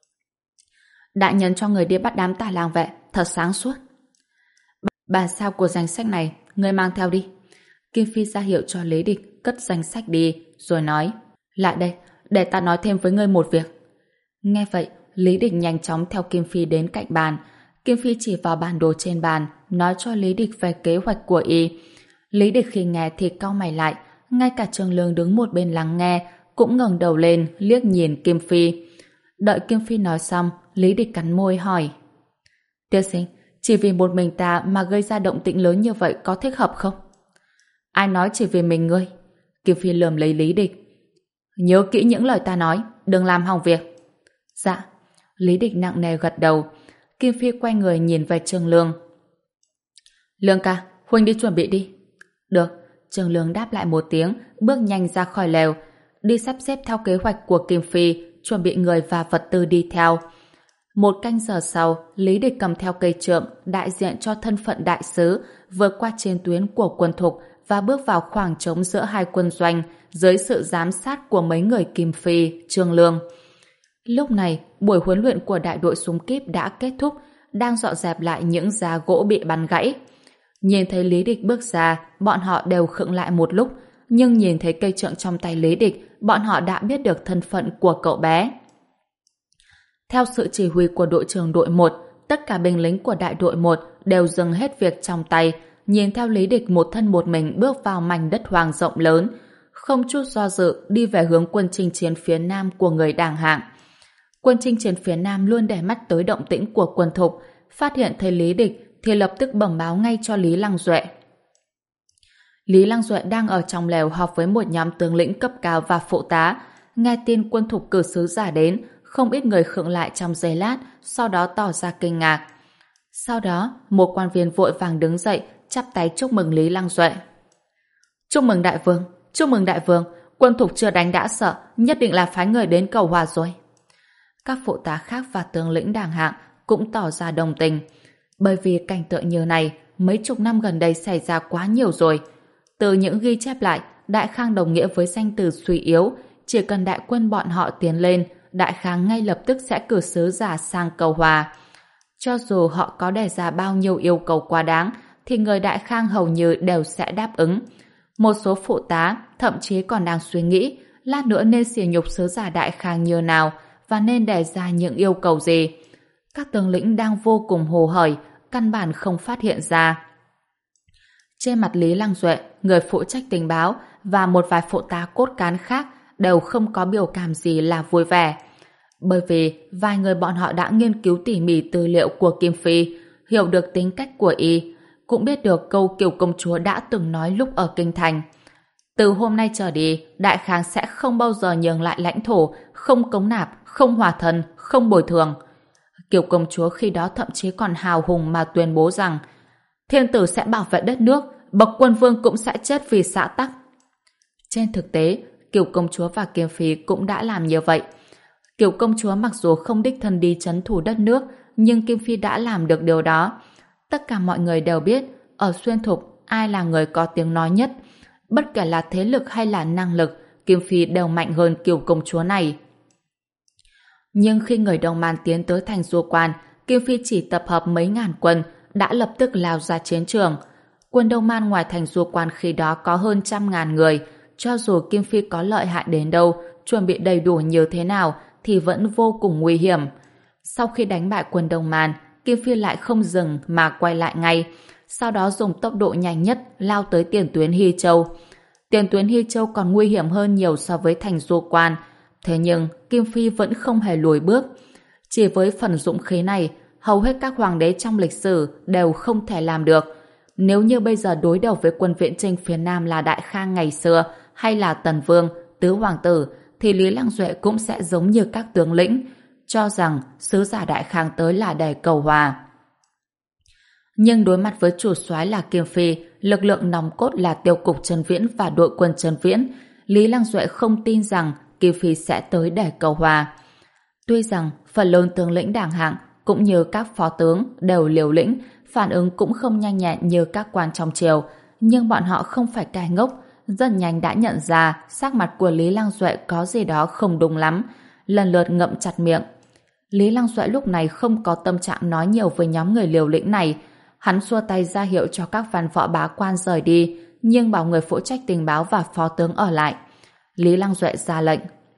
Speaker 1: Đại nhân cho người đi bắt đám tà lang vệ, thật sáng suốt. Bản sao của danh sách này, người mang theo đi. Kim Phi ra hiệu cho Lý Địch cất danh sách đi, rồi nói, lại đây, để ta nói thêm với ngươi một việc. Nghe vậy, Lý Địch nhanh chóng theo Kim Phi đến cạnh bàn. Kim Phi chỉ vào bản đồ trên bàn, nói cho Lý Địch về kế hoạch của y. Lý Địch khi nghe thì cau mày lại, ngay cả Trường Lương đứng một bên lắng nghe, cũng ngẩng đầu lên, liếc nhìn Kim Phi. Đợi Kim Phi nói xong, Lý Địch cắn môi hỏi. Tiên sinh, chỉ vì một mình ta mà gây ra động tĩnh lớn như vậy có thích hợp không? Ai nói chỉ vì mình ngươi? Kim Phi lườm lấy Lý Địch. Nhớ kỹ những lời ta nói, đừng làm hỏng việc. Dạ. Lý Địch nặng nề gật đầu. Kim Phi quay người nhìn về Trương Lương. Lương ca, huynh đi chuẩn bị đi. Được. Trương Lương đáp lại một tiếng, bước nhanh ra khỏi lều, đi sắp xếp theo kế hoạch của Kim Phi, chuẩn bị người và vật tư đi theo. Một canh giờ sau, Lý Địch cầm theo cây trượng, đại diện cho thân phận đại sứ, vượt qua chiến tuyến của quân thục và bước vào khoảng trống giữa hai quân doanh, dưới sự giám sát của mấy người Kim Phi, Trương Lương. Lúc này, buổi huấn luyện của đại đội súng kíp đã kết thúc, đang dọn dẹp lại những giá gỗ bị bắn gãy. Nhìn thấy Lý Địch bước ra, bọn họ đều khựng lại một lúc, nhưng nhìn thấy cây trượng trong tay Lý Địch, bọn họ đã biết được thân phận của cậu bé. Theo sự chỉ huy của đội trưởng đội một, tất cả binh lính của đại đội một đều dừng hết việc trong tay, nhìn theo Lý Địch một thân một mình bước vào mảnh đất hoang rộng lớn, không chút do dự đi về hướng quân chinh chiến phía nam của người Đàng Hạng. Quân chinh chiến phía nam luôn để mắt tới động tĩnh của quân thục, phát hiện thấy Lý Địch thì lập tức bẩm báo ngay cho Lý Lăng Duệ. Lý Lăng Duệ đang ở trong lều họp với một nhóm tướng lĩnh cấp cao và phụ tá, nghe tin quân thục cử sứ giả đến, không ít người khựng lại trong giây lát, sau đó tỏ ra kinh ngạc. Sau đó, một quan viên vội vàng đứng dậy, chắp tay chúc mừng Lý Lăng Duệ. Chúc mừng đại vương, chúc mừng đại vương, quân thục chưa đánh đã sợ, nhất định là phái người đến cầu hòa rồi. Các phụ tá khác và tướng lĩnh Đàng Hạng cũng tỏ ra đồng tình, bởi vì cảnh tượng như này mấy chục năm gần đây xảy ra quá nhiều rồi. Từ những ghi chép lại, Đại Khang đồng nghĩa với danh từ suy yếu, chỉ cần đại quân bọn họ tiến lên, Đại Khang ngay lập tức sẽ cử sứ giả sang cầu hòa. Cho dù họ có đề ra bao nhiêu yêu cầu quá đáng, thì người Đại Khang hầu như đều sẽ đáp ứng. Một số phụ tá thậm chí còn đang suy nghĩ lát nữa nên sỉ nhục sứ giả Đại Khang như nào và nên đề ra những yêu cầu gì. Các tướng lĩnh đang vô cùng hồ hởi, căn bản không phát hiện ra. Trên mặt Lý Lăng Duệ, người phụ trách tình báo và một vài phụ tá cốt cán khác đều không có biểu cảm gì là vui vẻ. Bởi vì vài người bọn họ đã nghiên cứu tỉ mỉ tư liệu của Kim Phi, hiểu được tính cách của y, cũng biết được câu Kiều công chúa đã từng nói lúc ở Kinh Thành. Từ hôm nay trở đi, Đại Khang sẽ không bao giờ nhường lại lãnh thổ, không cống nạp, không hòa thân, không bồi thường. Kiều công chúa khi đó thậm chí còn hào hùng mà tuyên bố rằng thiên tử sẽ bảo vệ đất nước, bậc quân vương cũng sẽ chết vì xã tắc. Trên thực tế, Kiều công chúa và Kim Phi cũng đã làm như vậy. Kiều công chúa mặc dù không đích thân đi trấn thủ đất nước, nhưng Kim Phi đã làm được điều đó. Tất cả mọi người đều biết, ở Xuyên Thục, ai là người có tiếng nói nhất. Bất kể là thế lực hay là năng lực, Kim Phi đều mạnh hơn Kiều công chúa này. Nhưng khi người Đông Man tiến tới thành Du Quan, Kim Phi chỉ tập hợp mấy ngàn quân, đã lập tức lao ra chiến trường. Quân Đông Man ngoài thành Du Quan khi đó có hơn trăm ngàn người, cho dù Kim Phi có lợi hại đến đâu, chuẩn bị đầy đủ như thế nào, thì vẫn vô cùng nguy hiểm. Sau khi đánh bại quân Đông Man, Kim Phi lại không dừng mà quay lại ngay, sau đó dùng tốc độ nhanh nhất lao tới tiền tuyến Hy Châu. Tiền tuyến Hy Châu còn nguy hiểm hơn nhiều so với thành Du Quan, thế nhưng Kim Phi vẫn không hề lùi bước. Chỉ với phần dũng khí này, hầu hết các hoàng đế trong lịch sử đều không thể làm được. Nếu như bây giờ đối đầu với quân viện chinh phía Nam là Đại Khang ngày xưa hay là Tần Vương, Tứ Hoàng tử, thì Lý Lăng Duệ cũng sẽ giống như các tướng lĩnh, cho rằng sứ giả Đại Khang tới là để cầu hòa. Nhưng đối mặt với chủ soái là Kim Phi, lực lượng nòng cốt là Tiêu cục Trần Viễn và đội quân Trần Viễn, Lý Lăng Duệ không tin rằng Kim Phi sẽ tới để cầu hòa. Tuy rằng phần lớn tướng lĩnh đảng hạng cũng như các phó tướng đều liều lĩnh, phản ứng cũng không nhanh nhẹn như các quan trong triều, nhưng bọn họ không phải kẻ ngốc, rất nhanh đã nhận ra sắc mặt của Lý Lăng Duệ có gì đó không đúng lắm, lần lượt ngậm chặt miệng. Lý Lăng Duệ lúc này không có tâm trạng nói nhiều với nhóm người liều lĩnh này. Hắn xua tay ra hiệu cho các văn võ bá quan rời đi, nhưng bảo người phụ trách tình báo và phó tướng ở lại. Lý Lăng Duệ ra lệnh: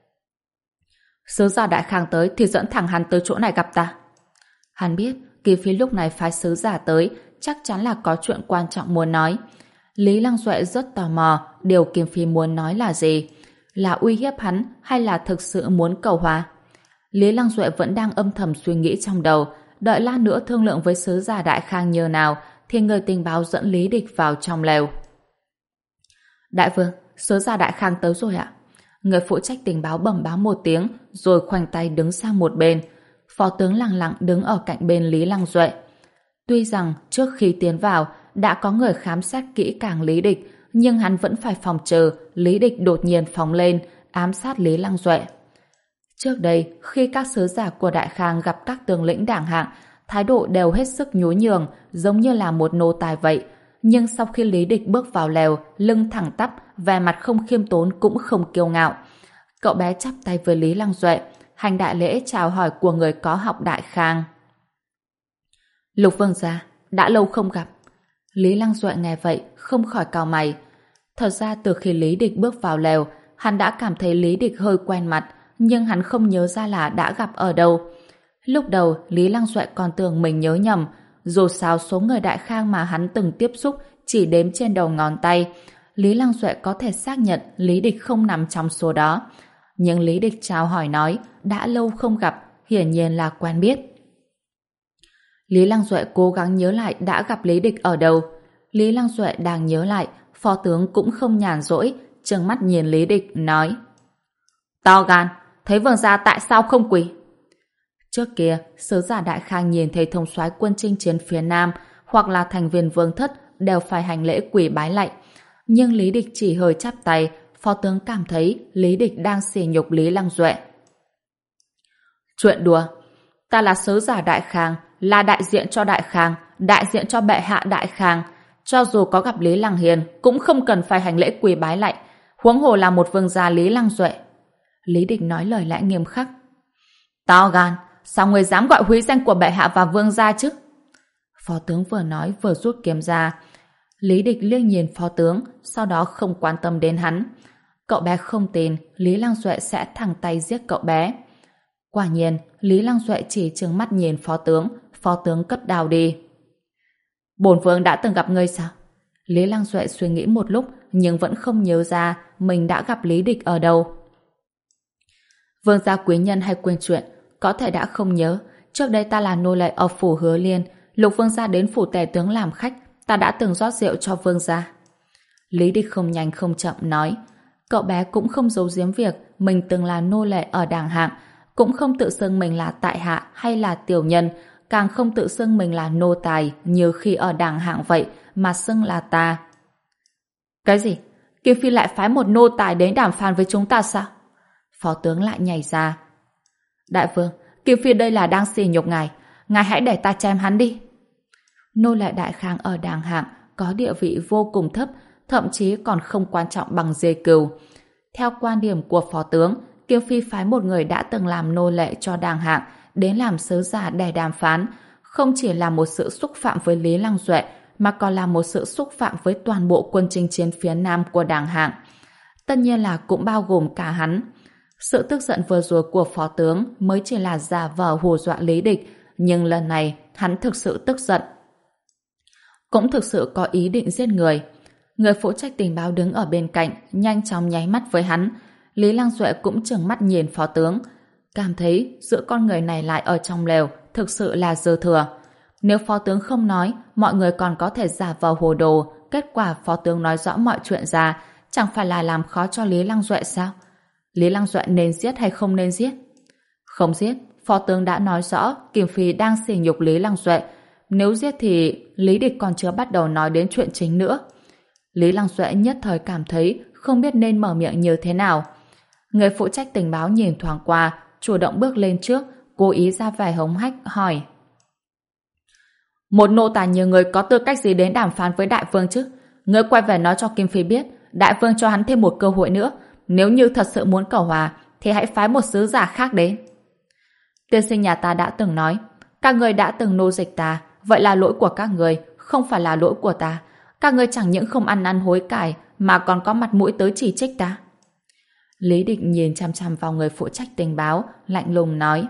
Speaker 1: sứ giả Đại Khang tới thì dẫn thẳng hắn tới chỗ này gặp ta. Hắn biết Kim Phi lúc này phái sứ giả tới chắc chắn là có chuyện quan trọng muốn nói. Lý Lăng Duệ rất tò mò điều Kim Phi muốn nói là gì, là uy hiếp hắn hay là thực sự muốn cầu hòa. Lý Lăng Duệ vẫn đang âm thầm suy nghĩ trong đầu, đợi lát nữa thương lượng với sứ giả Đại Khang như nào thì người tình báo dẫn Lý Địch vào trong lều. Đại vương, sứ giả Đại Khang tới rồi ạ. Người phụ trách tình báo bẩm báo một tiếng rồi khoanh tay đứng sang một bên. Phó tướng lặng lặng đứng ở cạnh bên Lý Lăng Duệ. Tuy rằng trước khi tiến vào đã có người khám sát kỹ càng Lý Địch, nhưng hắn vẫn phải phòng trừ Lý Địch đột nhiên phóng lên ám sát Lý Lăng Duệ. Trước đây, khi các sứ giả của Đại Khang gặp các tướng lĩnh đảng hạng, thái độ đều hết sức nhún nhường, giống như là một nô tài vậy. Nhưng sau khi Lý Địch bước vào lều, lưng thẳng tắp, vẻ mặt không khiêm tốn cũng không kiêu ngạo. Cậu bé chắp tay với Lý Lăng Duệ, hành đại lễ chào hỏi của người có học Đại Khang. Lục vương gia, đã lâu không gặp. Lý Lăng Duệ nghe vậy, không khỏi cau mày. Thật ra từ khi Lý Địch bước vào lều, hắn đã cảm thấy Lý Địch hơi quen mặt, nhưng hắn không nhớ ra là đã gặp ở đâu. Lúc đầu, Lý Lăng Duệ còn tưởng mình nhớ nhầm, dù sao số người Đại Khang mà hắn từng tiếp xúc chỉ đếm trên đầu ngón tay. Lý Lăng Duệ có thể xác nhận Lý Địch không nằm trong số đó. Nhưng Lý Địch chào hỏi nói, đã lâu không gặp, hiển nhiên là quen biết. Lý Lăng Duệ cố gắng nhớ lại đã gặp Lý Địch ở đâu. Lý Lăng Duệ đang nhớ lại, phó tướng cũng không nhàn rỗi, trừng mắt nhìn Lý Địch, nói: to gan, thấy vương gia tại sao không quỳ? Trước kia, sứ giả Đại Khang nhìn thấy thống soái quân chinh chiến phía Nam hoặc là thành viên vương thất đều phải hành lễ quỳ bái lạy. Nhưng Lý Địch chỉ hơi chắp tay, phó tướng cảm thấy Lý Địch đang sỉ nhục Lý Lăng Duệ. Chuyện đùa, ta là sứ giả Đại Khang, là đại diện cho Đại Khang, đại diện cho bệ hạ Đại Khang. Cho dù có gặp Lý Lăng Hiền, cũng không cần phải hành lễ quỳ bái lạy, huống hồ là một vương gia Lý Lăng Duệ. Lý Địch nói lời lẽ nghiêm khắc. To gan, sao người dám gọi húy danh của bệ hạ và vương gia chứ? Phó tướng vừa nói vừa rút kiếm ra. Lý Địch liếc nhìn phó tướng, sau đó không quan tâm đến hắn. Cậu bé không tin Lý Lăng Duệ sẽ thẳng tay giết cậu bé. Quả nhiên, Lý Lăng Duệ chỉ trừng mắt nhìn phó tướng, phó tướng cất đao đi. Bổn vương đã từng gặp ngươi sao? Lý Lăng Duệ suy nghĩ một lúc nhưng vẫn không nhớ ra mình đã gặp Lý Địch ở đâu. Vương gia quý nhân hay quên chuyện, có thể đã không nhớ. Trước đây ta là nô lệ ở phủ Hứa Liên, Lục vương gia đến phủ tể tướng làm khách, ta đã từng rót rượu cho vương gia. Lý Địch không nhanh không chậm nói. Cậu bé cũng không giấu giếm việc mình từng là nô lệ ở Đàng Hạng, cũng không tự xưng mình là tại hạ hay là tiểu nhân, càng không tự xưng mình là nô tài như khi ở Đàng Hạng vậy, mà xưng là ta. Cái gì? Kim Phi lại phái một nô tài đến đàm phán với chúng ta sao? Phó tướng lại nhảy ra. Đại vương, Kim Phi đây là đang sỉ nhục ngài, ngài hãy để ta chém hắn đi. Nô lệ Đại Khang ở Đàng Hạng có địa vị vô cùng thấp, thậm chí còn không quan trọng bằng dê cừu. Theo quan điểm của phó tướng, Kim Phi phái một người đã từng làm nô lệ cho Đàng Hạng đến làm sứ giả để đàm phán, không chỉ là một sự xúc phạm với Lý Lăng Duệ, mà còn là một sự xúc phạm với toàn bộ quân chinh chiến phía Nam của Đàng Hạng. Tất nhiên là cũng bao gồm cả hắn. Sự tức giận vừa rồi của phó tướng mới chỉ là giả vờ hù dọa Lý Địch, nhưng lần này hắn thực sự tức giận. Cũng thực sự có ý định giết người. Người phụ trách tình báo đứng ở bên cạnh, nhanh chóng nháy mắt với hắn. Lý Lăng Duệ cũng trừng mắt nhìn phó tướng. Cảm thấy giữa con người này lại ở trong lều, thực sự là dư thừa. Nếu phó tướng không nói, mọi người còn có thể giả vờ hồ đồ. Kết quả phó tướng nói rõ mọi chuyện ra, chẳng phải là làm khó cho Lý Lăng Duệ sao? Lý Lăng Duệ nên giết hay không nên giết? Không giết, phó tướng đã nói rõ Kim Phi đang sỉ nhục Lý Lăng Duệ. Nếu giết thì Lý Địch còn chưa bắt đầu nói đến chuyện chính nữa. Lý Lăng Duệ nhất thời cảm thấy không biết nên mở miệng như thế nào. Người phụ trách tình báo nhìn thoáng qua, chủ động bước lên trước, cố ý ra vẻ hống hách, hỏi. Một nô tài như người có tư cách gì đến đàm phán với đại vương chứ? Người quay về nói cho Kim Phi biết, đại vương cho hắn thêm một cơ hội nữa. Nếu như thật sự muốn cầu hòa, thì hãy phái một sứ giả khác đến. Tiên sinh nhà ta đã từng nói, các người đã từng nô dịch ta, vậy là lỗi của các người, không phải là lỗi của ta. Các người chẳng những không ăn năn hối cải, mà còn có mặt mũi tới chỉ trích ta. Lý Địch nhìn chăm chăm vào người phụ trách tình báo, lạnh lùng nói.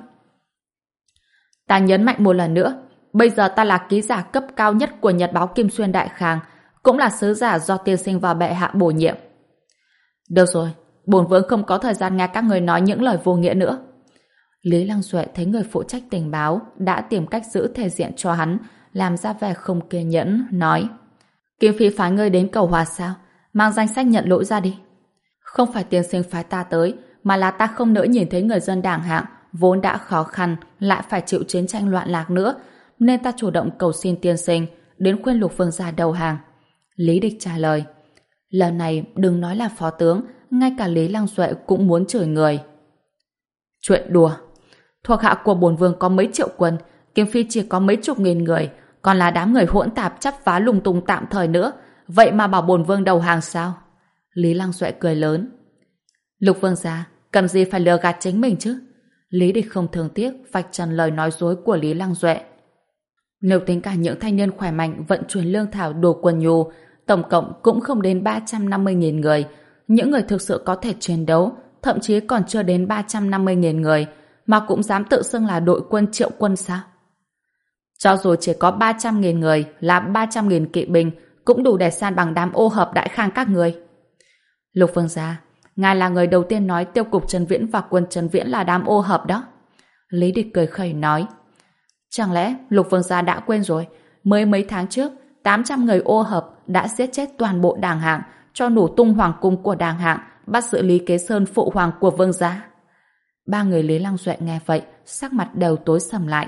Speaker 1: Ta nhấn mạnh một lần nữa, bây giờ ta là ký giả cấp cao nhất của Nhật báo Kim Xuyên Đại Khang, cũng là sứ giả do tiên sinh và bệ hạ bổ nhiệm. Được rồi, bổn vương không có thời gian nghe các người nói những lời vô nghĩa nữa. Lý Lăng Duệ thấy người phụ trách tình báo đã tìm cách giữ thể diện cho hắn, làm ra vẻ không kiên nhẫn, nói. Kim Phi phái ngươi đến cầu hòa sao? Mang danh sách nhận lỗi ra đi. Không phải tiên sinh phái ta tới, mà là ta không nỡ nhìn thấy người dân Đàng Hạng vốn đã khó khăn, lại phải chịu chiến tranh loạn lạc nữa, nên ta chủ động cầu xin tiên sinh đến khuyên Lục vương gia đầu hàng. Lý Địch trả lời. Lần này đừng nói là phó tướng, ngay cả Lý Lăng Duệ cũng muốn chửi người. Chuyện đùa. Thuộc hạ của bổn vương có mấy triệu quân, Kim Phi chỉ có mấy chục nghìn người, còn là đám người hỗn tạp chắp vá lung tung tạm thời nữa, vậy mà bảo bổn vương đầu hàng sao? Lý Lăng Duệ cười lớn. Lục vương gia, cần gì phải lừa gạt chính mình chứ? Lý Địch không thương tiếc vạch trần lời nói dối của Lý Lăng Duệ. Nếu tính cả những thanh niên khỏe mạnh vận chuyển lương thảo đồ quần nhu, tổng cộng cũng không đến ba trăm năm mươi nghìn người. Những người thực sự có thể chiến đấu, thậm chí còn chưa đến ba trăm năm mươi nghìn người, mà cũng dám tự xưng là đội quân triệu quân sao? Cho dù chỉ có ba trăm nghìn người, là ba trăm nghìn kỵ binh, cũng đủ để san bằng đám ô hợp Đại Khang các người. Lục vương gia, ngài là người đầu tiên nói tiêu cục Trần Viễn và quân Trần Viễn là đám ô hợp đó. Lý Địch cười khẩy nói. Chẳng lẽ Lục vương gia đã quên rồi? Mới mấy tháng trước, tám trăm người ô hợp đã giết chết toàn bộ Đàng Hạng, cho nổ tung hoàng cung của Đàng Hạng, bắt giữ Lý Kế Sơn phụ hoàng của vương gia. Ba người Lý Lăng Duệ nghe vậy, sắc mặt đều tối sầm lại.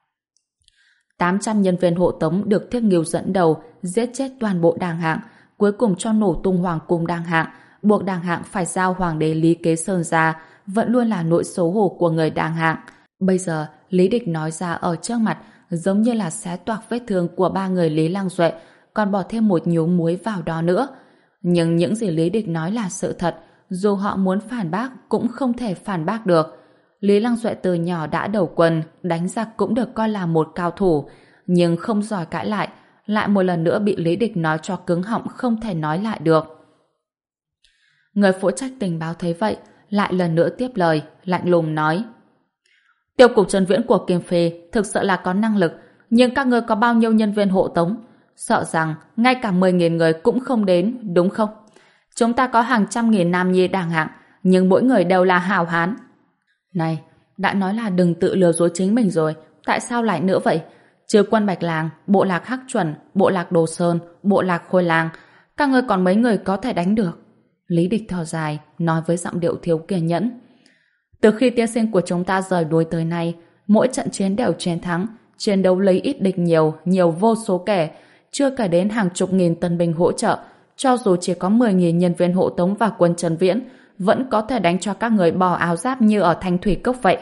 Speaker 1: tám trăm nhân viên hộ tống được Thiết Nghiêu dẫn đầu giết chết toàn bộ Đàng Hạng, cuối cùng cho nổ tung hoàng cung Đàng Hạng, buộc Đàng Hạng phải giao hoàng đế Lý Kế Sơn ra, vẫn luôn là nỗi xấu hổ của người Đàng Hạng. Bây giờ, Lý Địch nói ra ở trước mặt, giống như là xé toạc vết thương của ba người Lý Lăng Duệ, còn bỏ thêm một nhúm muối vào đó nữa. Nhưng những gì Lý Địch nói là sự thật, dù họ muốn phản bác cũng không thể phản bác được. Lý Lăng Duệ từ nhỏ đã đầu quân, đánh giặc cũng được coi là một cao thủ, nhưng không giỏi cãi lại, lại một lần nữa bị Lý Địch nói cho cứng họng không thể nói lại được. Người phụ trách tình báo thấy vậy, lại lần nữa tiếp lời, lạnh lùng nói: Tiêu cục Trần Viễn của Kim Phi thực sự là có năng lực, nhưng các ngươi có bao nhiêu nhân viên hộ tống? Sợ rằng ngay cả mười nghìn người cũng không đến, đúng không? Chúng ta có hàng trăm nghìn nam nhi đàng hạng, nhưng mỗi người đều là hào hán. Này, đã nói là đừng tự lừa dối chính mình rồi, tại sao lại nữa vậy? Trừ quân Bạch Lang, bộ lạc Hắc Chuẩn, bộ lạc Đồ Sơn, bộ lạc Khôi Lang, các ngươi còn mấy người có thể đánh được? Lý Địch thở dài, nói với giọng điệu thiếu kiên nhẫn. Từ khi tiên sinh của chúng ta rời núi tới nay, mỗi trận chiến đều chiến thắng, chiến đấu lấy ít địch nhiều, nhiều vô số kẻ, chưa kể đến hàng chục nghìn tân binh hỗ trợ. Cho dù chỉ có mười nghìn nhân viên hộ tống và quân Trần Viễn, vẫn có thể đánh cho các người bỏ áo giáp như ở Thanh Thủy Cốc vậy.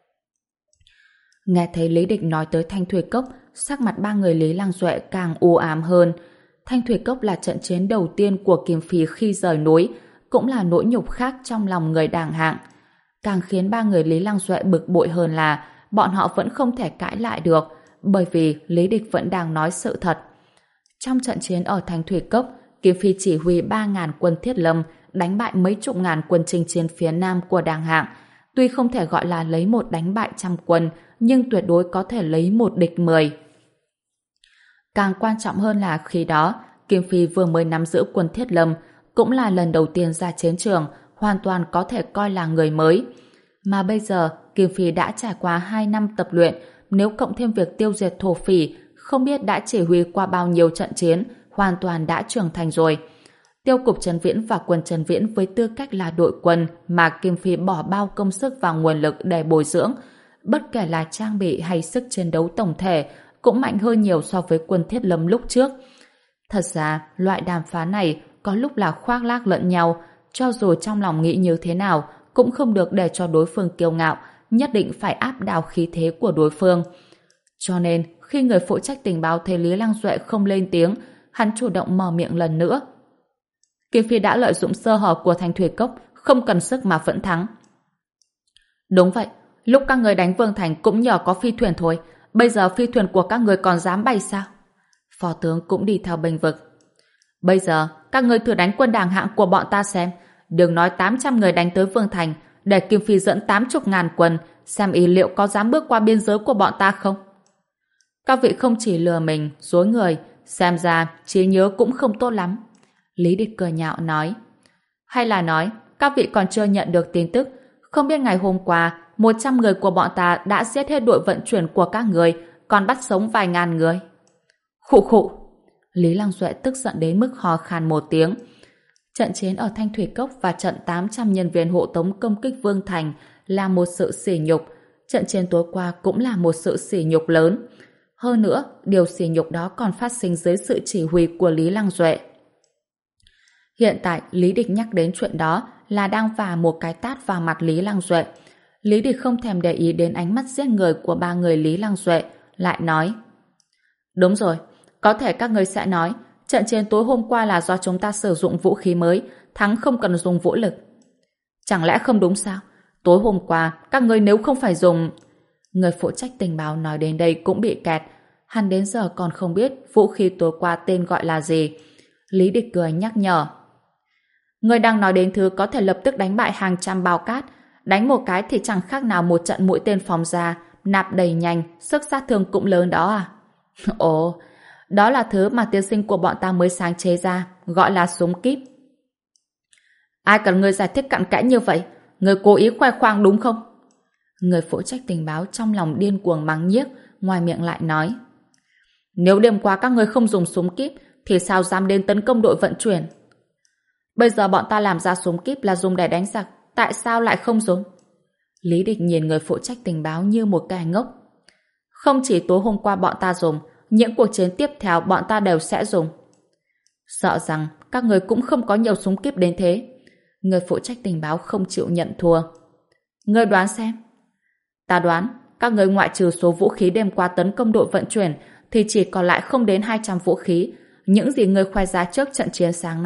Speaker 1: Nghe thấy Lý Địch nói tới Thanh Thủy Cốc, sắc mặt ba người Lý Lăng Duệ càng u ám hơn. Thanh Thủy Cốc là trận chiến đầu tiên của Kim Phi khi rời núi, cũng là nỗi nhục khác trong lòng người đàng hạng. Càng khiến ba người Lý Lăng Duệ bực bội hơn là bọn họ vẫn không thể cãi lại được, bởi vì Lý Địch vẫn đang nói sự thật. Trong trận chiến ở Thanh Thủy Cốc, Kim Phi chỉ huy ba ngàn quân thiết lâm đánh bại mấy chục ngàn quân chinh chiến phía nam của đàng hạng. Tuy không thể gọi là lấy một đánh bại trăm quân, nhưng tuyệt đối có thể lấy một địch mười. Càng quan trọng hơn là khi đó, Kim Phi vừa mới nắm giữ quân thiết lâm, cũng là lần đầu tiên ra chiến trường, hoàn toàn có thể coi là người mới. Mà bây giờ, Kim Phi đã trải qua hai năm tập luyện, nếu cộng thêm việc tiêu diệt thổ phỉ, không biết đã chỉ huy qua bao nhiêu trận chiến, hoàn toàn đã trưởng thành rồi. Tiêu cục Trần Viễn và quân Trần Viễn với tư cách là đội quân mà Kim Phi bỏ bao công sức và nguồn lực để bồi dưỡng, bất kể là trang bị hay sức chiến đấu tổng thể, cũng mạnh hơn nhiều so với quân thiết lâm lúc trước. Thật ra, loại đàm phán này có lúc là khoác lác lẫn nhau, cho dù trong lòng nghĩ như thế nào, cũng không được để cho đối phương kiêu ngạo, nhất định phải áp đảo khí thế của đối phương. Cho nên, khi người phụ trách tình báo thấy Lý Lăng Duệ không lên tiếng, hắn chủ động mở miệng lần nữa. Kim Phi đã lợi dụng sơ hở của Thanh Thủy Cốc, không cần sức mà vẫn thắng. Đúng vậy, lúc các người đánh Vương Thành cũng nhờ có phi thuyền thôi, bây giờ phi thuyền của các người còn dám bay sao? Phó tướng cũng đi theo bênh vực. Bây giờ, các người thử đánh quân đàng hạng của bọn ta xem, đừng nói tám trăm người đánh tới Vương Thành, để Kim Phi dẫn tám mươi ngàn quân, xem ý liệu có dám bước qua biên giới của bọn ta không? Các vị không chỉ lừa mình, dối người, xem ra trí nhớ cũng không tốt lắm. Lý Địch cười nhạo nói. Hay là nói, các vị còn chưa nhận được tin tức, không biết ngày hôm qua, một trăm người của bọn ta đã giết hết đội vận chuyển của các người, còn bắt sống vài ngàn người. Khụ khụ. Lý Lăng Duệ tức giận đến mức ho khan một tiếng. Trận chiến ở Thanh Thủy Cốc và trận tám trăm nhân viên hộ tống công kích Vương Thành là một sự sỉ nhục. Trận chiến tối qua cũng là một sự sỉ nhục lớn. Hơn nữa, điều sỉ nhục đó còn phát sinh dưới sự chỉ huy của Lý Lăng Duệ. Hiện tại, Lý Địch nhắc đến chuyện đó là đang vả một cái tát vào mặt Lý Lăng Duệ. Lý Địch không thèm để ý đến ánh mắt giết người của ba người Lý Lăng Duệ, lại nói. Đúng rồi, có thể các người sẽ nói, trận chiến tối hôm qua là do chúng ta sử dụng vũ khí mới, thắng không cần dùng vũ lực. Chẳng lẽ không đúng sao? Tối hôm qua, các người nếu không phải dùng... Người phụ trách tình báo nói đến đây cũng bị kẹt. Hắn đến giờ còn không biết vũ khí tối qua tên gọi là gì. Lý Địch cười nhắc nhở. Người đang nói đến thứ có thể lập tức đánh bại hàng trăm bao cát. Đánh một cái thì chẳng khác nào một trận mũi tên phóng ra, nạp đầy nhanh, sức sát thương cũng lớn đó à? Ồ, đó là thứ mà tiên sinh của bọn ta mới sáng chế ra, gọi là súng kíp. Ai cần người giải thích cặn kẽ như vậy? Người cố ý khoe khoang đúng không? Người phụ trách tình báo trong lòng điên cuồng mắng nhiếc, ngoài miệng lại nói. Nếu đêm qua các người không dùng súng kíp, thì sao dám đến tấn công đội vận chuyển? Bây giờ bọn ta làm ra súng kíp là dùng để đánh giặc, tại sao lại không dùng? Lý Địch nhìn người phụ trách tình báo như một kẻ ngốc. Không chỉ tối hôm qua bọn ta dùng, những cuộc chiến tiếp theo bọn ta đều sẽ dùng. Sợ rằng các người cũng không có nhiều súng kíp đến thế. Người phụ trách tình báo không chịu nhận thua. Ngươi đoán xem. Ta đoán, các người ngoại trừ số vũ khí đêm qua tấn công đội vận chuyển thì chỉ còn lại không đến hai trăm vũ khí. Những gì ngươi khoe ra trước trận chiến sáng nay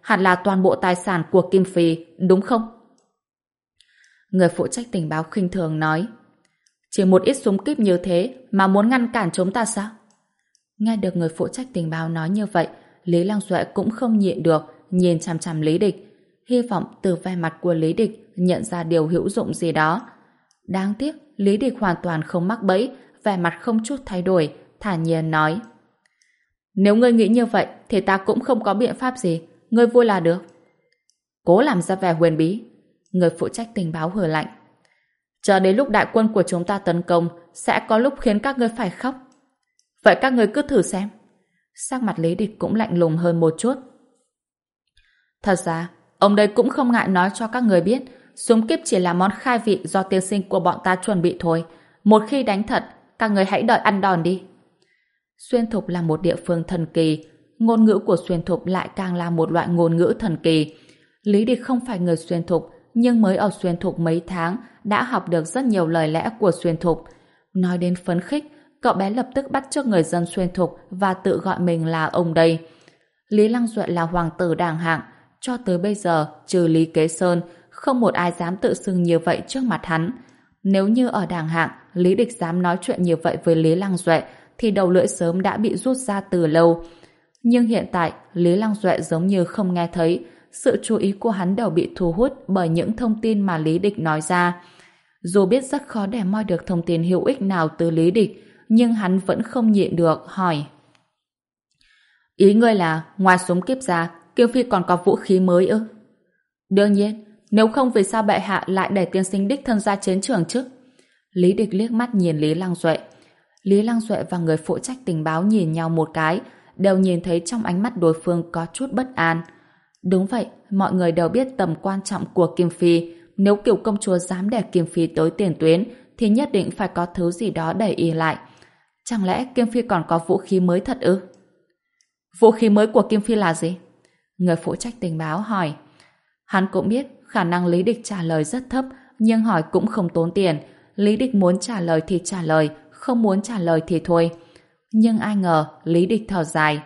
Speaker 1: hẳn là toàn bộ tài sản của Kim Phi, đúng không? Người phụ trách tình báo khinh thường nói. Chỉ một ít súng kíp như thế mà muốn ngăn cản chúng ta sao? Nghe được người phụ trách tình báo nói như vậy, Lý Lăng Duệ cũng không nhịn được, nhìn chằm chằm Lý Địch, hy vọng từ vẻ mặt của Lý Địch nhận ra điều hữu dụng gì đó. Đáng tiếc, Lý Địch hoàn toàn không mắc bẫy, vẻ mặt không chút thay đổi, thản nhiên nói. Nếu ngươi nghĩ như vậy, thì ta cũng không có biện pháp gì, ngươi vui là được. Cố làm ra vẻ huyền bí. Người phụ trách tình báo hừ lạnh. Chờ đến lúc đại quân của chúng ta tấn công, sẽ có lúc khiến các ngươi phải khóc. Vậy các ngươi cứ thử xem. Sắc mặt Lý Địch cũng lạnh lùng hơn một chút. Thật ra, ông đây cũng không ngại nói cho các người biết, súng kíp chỉ là món khai vị do tiên sinh của bọn ta chuẩn bị thôi. Một khi đánh thật, các người hãy đợi ăn đòn đi. Xuyên Thục là một địa phương thần kỳ, ngôn ngữ của Xuyên Thục lại càng là một loại ngôn ngữ thần kỳ. Lý Địch không phải người Xuyên Thục, nhưng mới ở Xuyên Thục mấy tháng đã học được rất nhiều lời lẽ của Xuyên Thục. Nói đến phấn khích, cậu bé lập tức bắt chước người dân Xuyên Thục và tự gọi mình là ông đây. Lý Lăng Duệ là hoàng tử đàng hạng, cho tới bây giờ, trừ Lý Kế Sơn, không một ai dám tự xưng như vậy trước mặt hắn. Nếu như ở đàng hạng, Lý Địch dám nói chuyện như vậy với Lý Lăng Duệ, thì đầu lưỡi sớm đã bị rút ra từ lâu. Nhưng hiện tại, Lý Lăng Duệ giống như không nghe thấy, sự chú ý của hắn đều bị thu hút bởi những thông tin mà Lý Địch nói ra. Dù biết rất khó để moi được thông tin hữu ích nào từ Lý Địch, nhưng hắn vẫn không nhịn được, hỏi. Ý ngươi là, ngoài súng kíp ra, Kiêu Phi còn có vũ khí mới ư? Đương nhiên, nếu không vì sao bệ hạ lại để tiên sinh đích thân ra chiến trường chứ? Lý Địch liếc mắt nhìn Lý Lăng Duệ. Lý Lăng Duệ và người phụ trách tình báo nhìn nhau một cái, đều nhìn thấy trong ánh mắt đối phương có chút bất an. Đúng vậy, mọi người đều biết tầm quan trọng của Kim Phi. Nếu Kiều công chúa dám để Kim Phi tới tiền tuyến, thì nhất định phải có thứ gì đó để y lại. Chẳng lẽ Kim Phi còn có vũ khí mới thật ư? Vũ khí mới của Kim Phi là gì? Người phụ trách tình báo hỏi. Hắn cũng biết khả năng Lý Địch trả lời rất thấp, nhưng hỏi cũng không tốn tiền. Lý Địch muốn trả lời thì trả lời, không muốn trả lời thì thôi. Nhưng ai ngờ Lý Địch thở dài.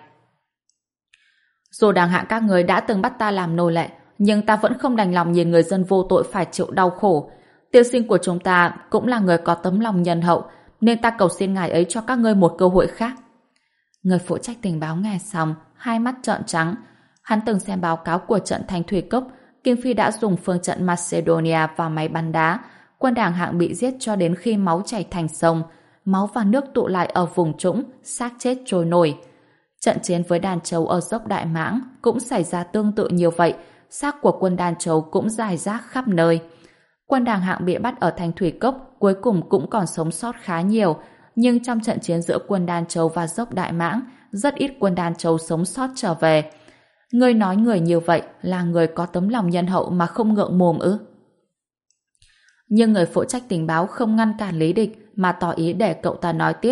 Speaker 1: Dù đàng hạng các người đã từng bắt ta làm nô lệ, nhưng ta vẫn không đành lòng nhìn người dân vô tội phải chịu đau khổ. Tiên sinh của chúng ta cũng là người có tấm lòng nhân hậu, nên ta cầu xin ngài ấy cho các ngươi một cơ hội khác. Người phụ trách tình báo nghe xong, hai mắt trợn trắng. Hắn từng xem báo cáo của trận Thanh Thủy Cốc, Kim Phi đã dùng phương trận Macedonia và máy bắn đá. Quân đàng hạng bị giết cho đến khi máu chảy thành sông, máu và nước tụ lại ở vùng trũng, xác chết trôi nổi. Trận chiến với đàn trâu ở dốc Đại Mãng cũng xảy ra tương tự như vậy, xác của quân đàn trâu cũng rải rác khắp nơi. Quân đàng hạng bị bắt ở Thanh Thủy Cốc cuối cùng cũng còn sống sót khá nhiều, nhưng trong trận chiến giữa quân đàn trâu và dốc Đại Mãng, rất ít quân đàn trâu sống sót trở về. Người nói người như vậy là người có tấm lòng nhân hậu mà không ngượng mồm ư? Nhưng người phụ trách tình báo không ngăn cản Lý Địch mà tỏ ý để cậu ta nói tiếp.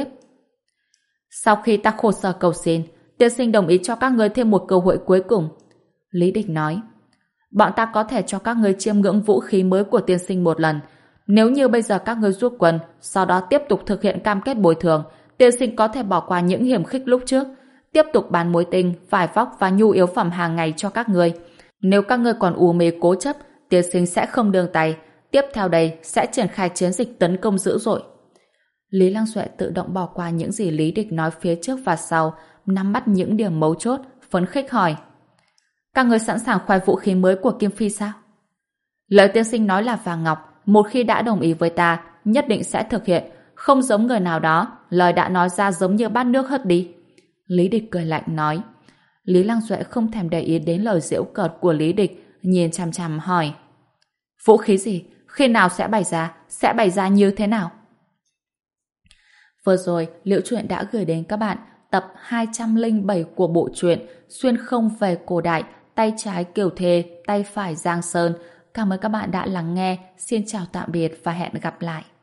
Speaker 1: Sau khi ta khổ sở cầu xin, tiên sinh đồng ý cho các ngươi thêm một cơ hội cuối cùng. Lý Địch nói, bọn ta có thể cho các ngươi chiêm ngưỡng vũ khí mới của tiên sinh một lần. Nếu như bây giờ các ngươi rút quân, sau đó tiếp tục thực hiện cam kết bồi thường, tiên sinh có thể bỏ qua những hiểm khích lúc trước, tiếp tục bán muối tinh, vải vóc và nhu yếu phẩm hàng ngày cho các ngươi. Nếu các ngươi còn u mê cố chấp, tiên sinh sẽ không nương tay. Tiếp theo đây sẽ triển khai chiến dịch tấn công dữ dội. Lý Lăng Duệ tự động bỏ qua những gì Lý Địch nói phía trước và sau, nắm bắt những điểm mấu chốt, phấn khích hỏi. Các người sẵn sàng khoe vũ khí mới của Kim Phi sao? Lời tiên sinh nói là vàng ngọc, một khi đã đồng ý với ta, nhất định sẽ thực hiện, không giống người nào đó, lời đã nói ra giống như bát nước hất đi. Lý Địch cười lạnh nói. Lý Lăng Duệ không thèm để ý đến lời giễu cợt của Lý Địch, nhìn chằm chằm hỏi. Vũ khí gì? Khi nào sẽ bày ra? Sẽ bày ra như thế nào? Vừa rồi, Liễu Chuyện đã gửi đến các bạn tập hai trăm lẻ bảy của bộ truyện Xuyên không về cổ đại, tay trái Kiều Thê, tay phải Giang Sơn. Cảm ơn các bạn đã lắng nghe. Xin chào tạm biệt và hẹn gặp lại.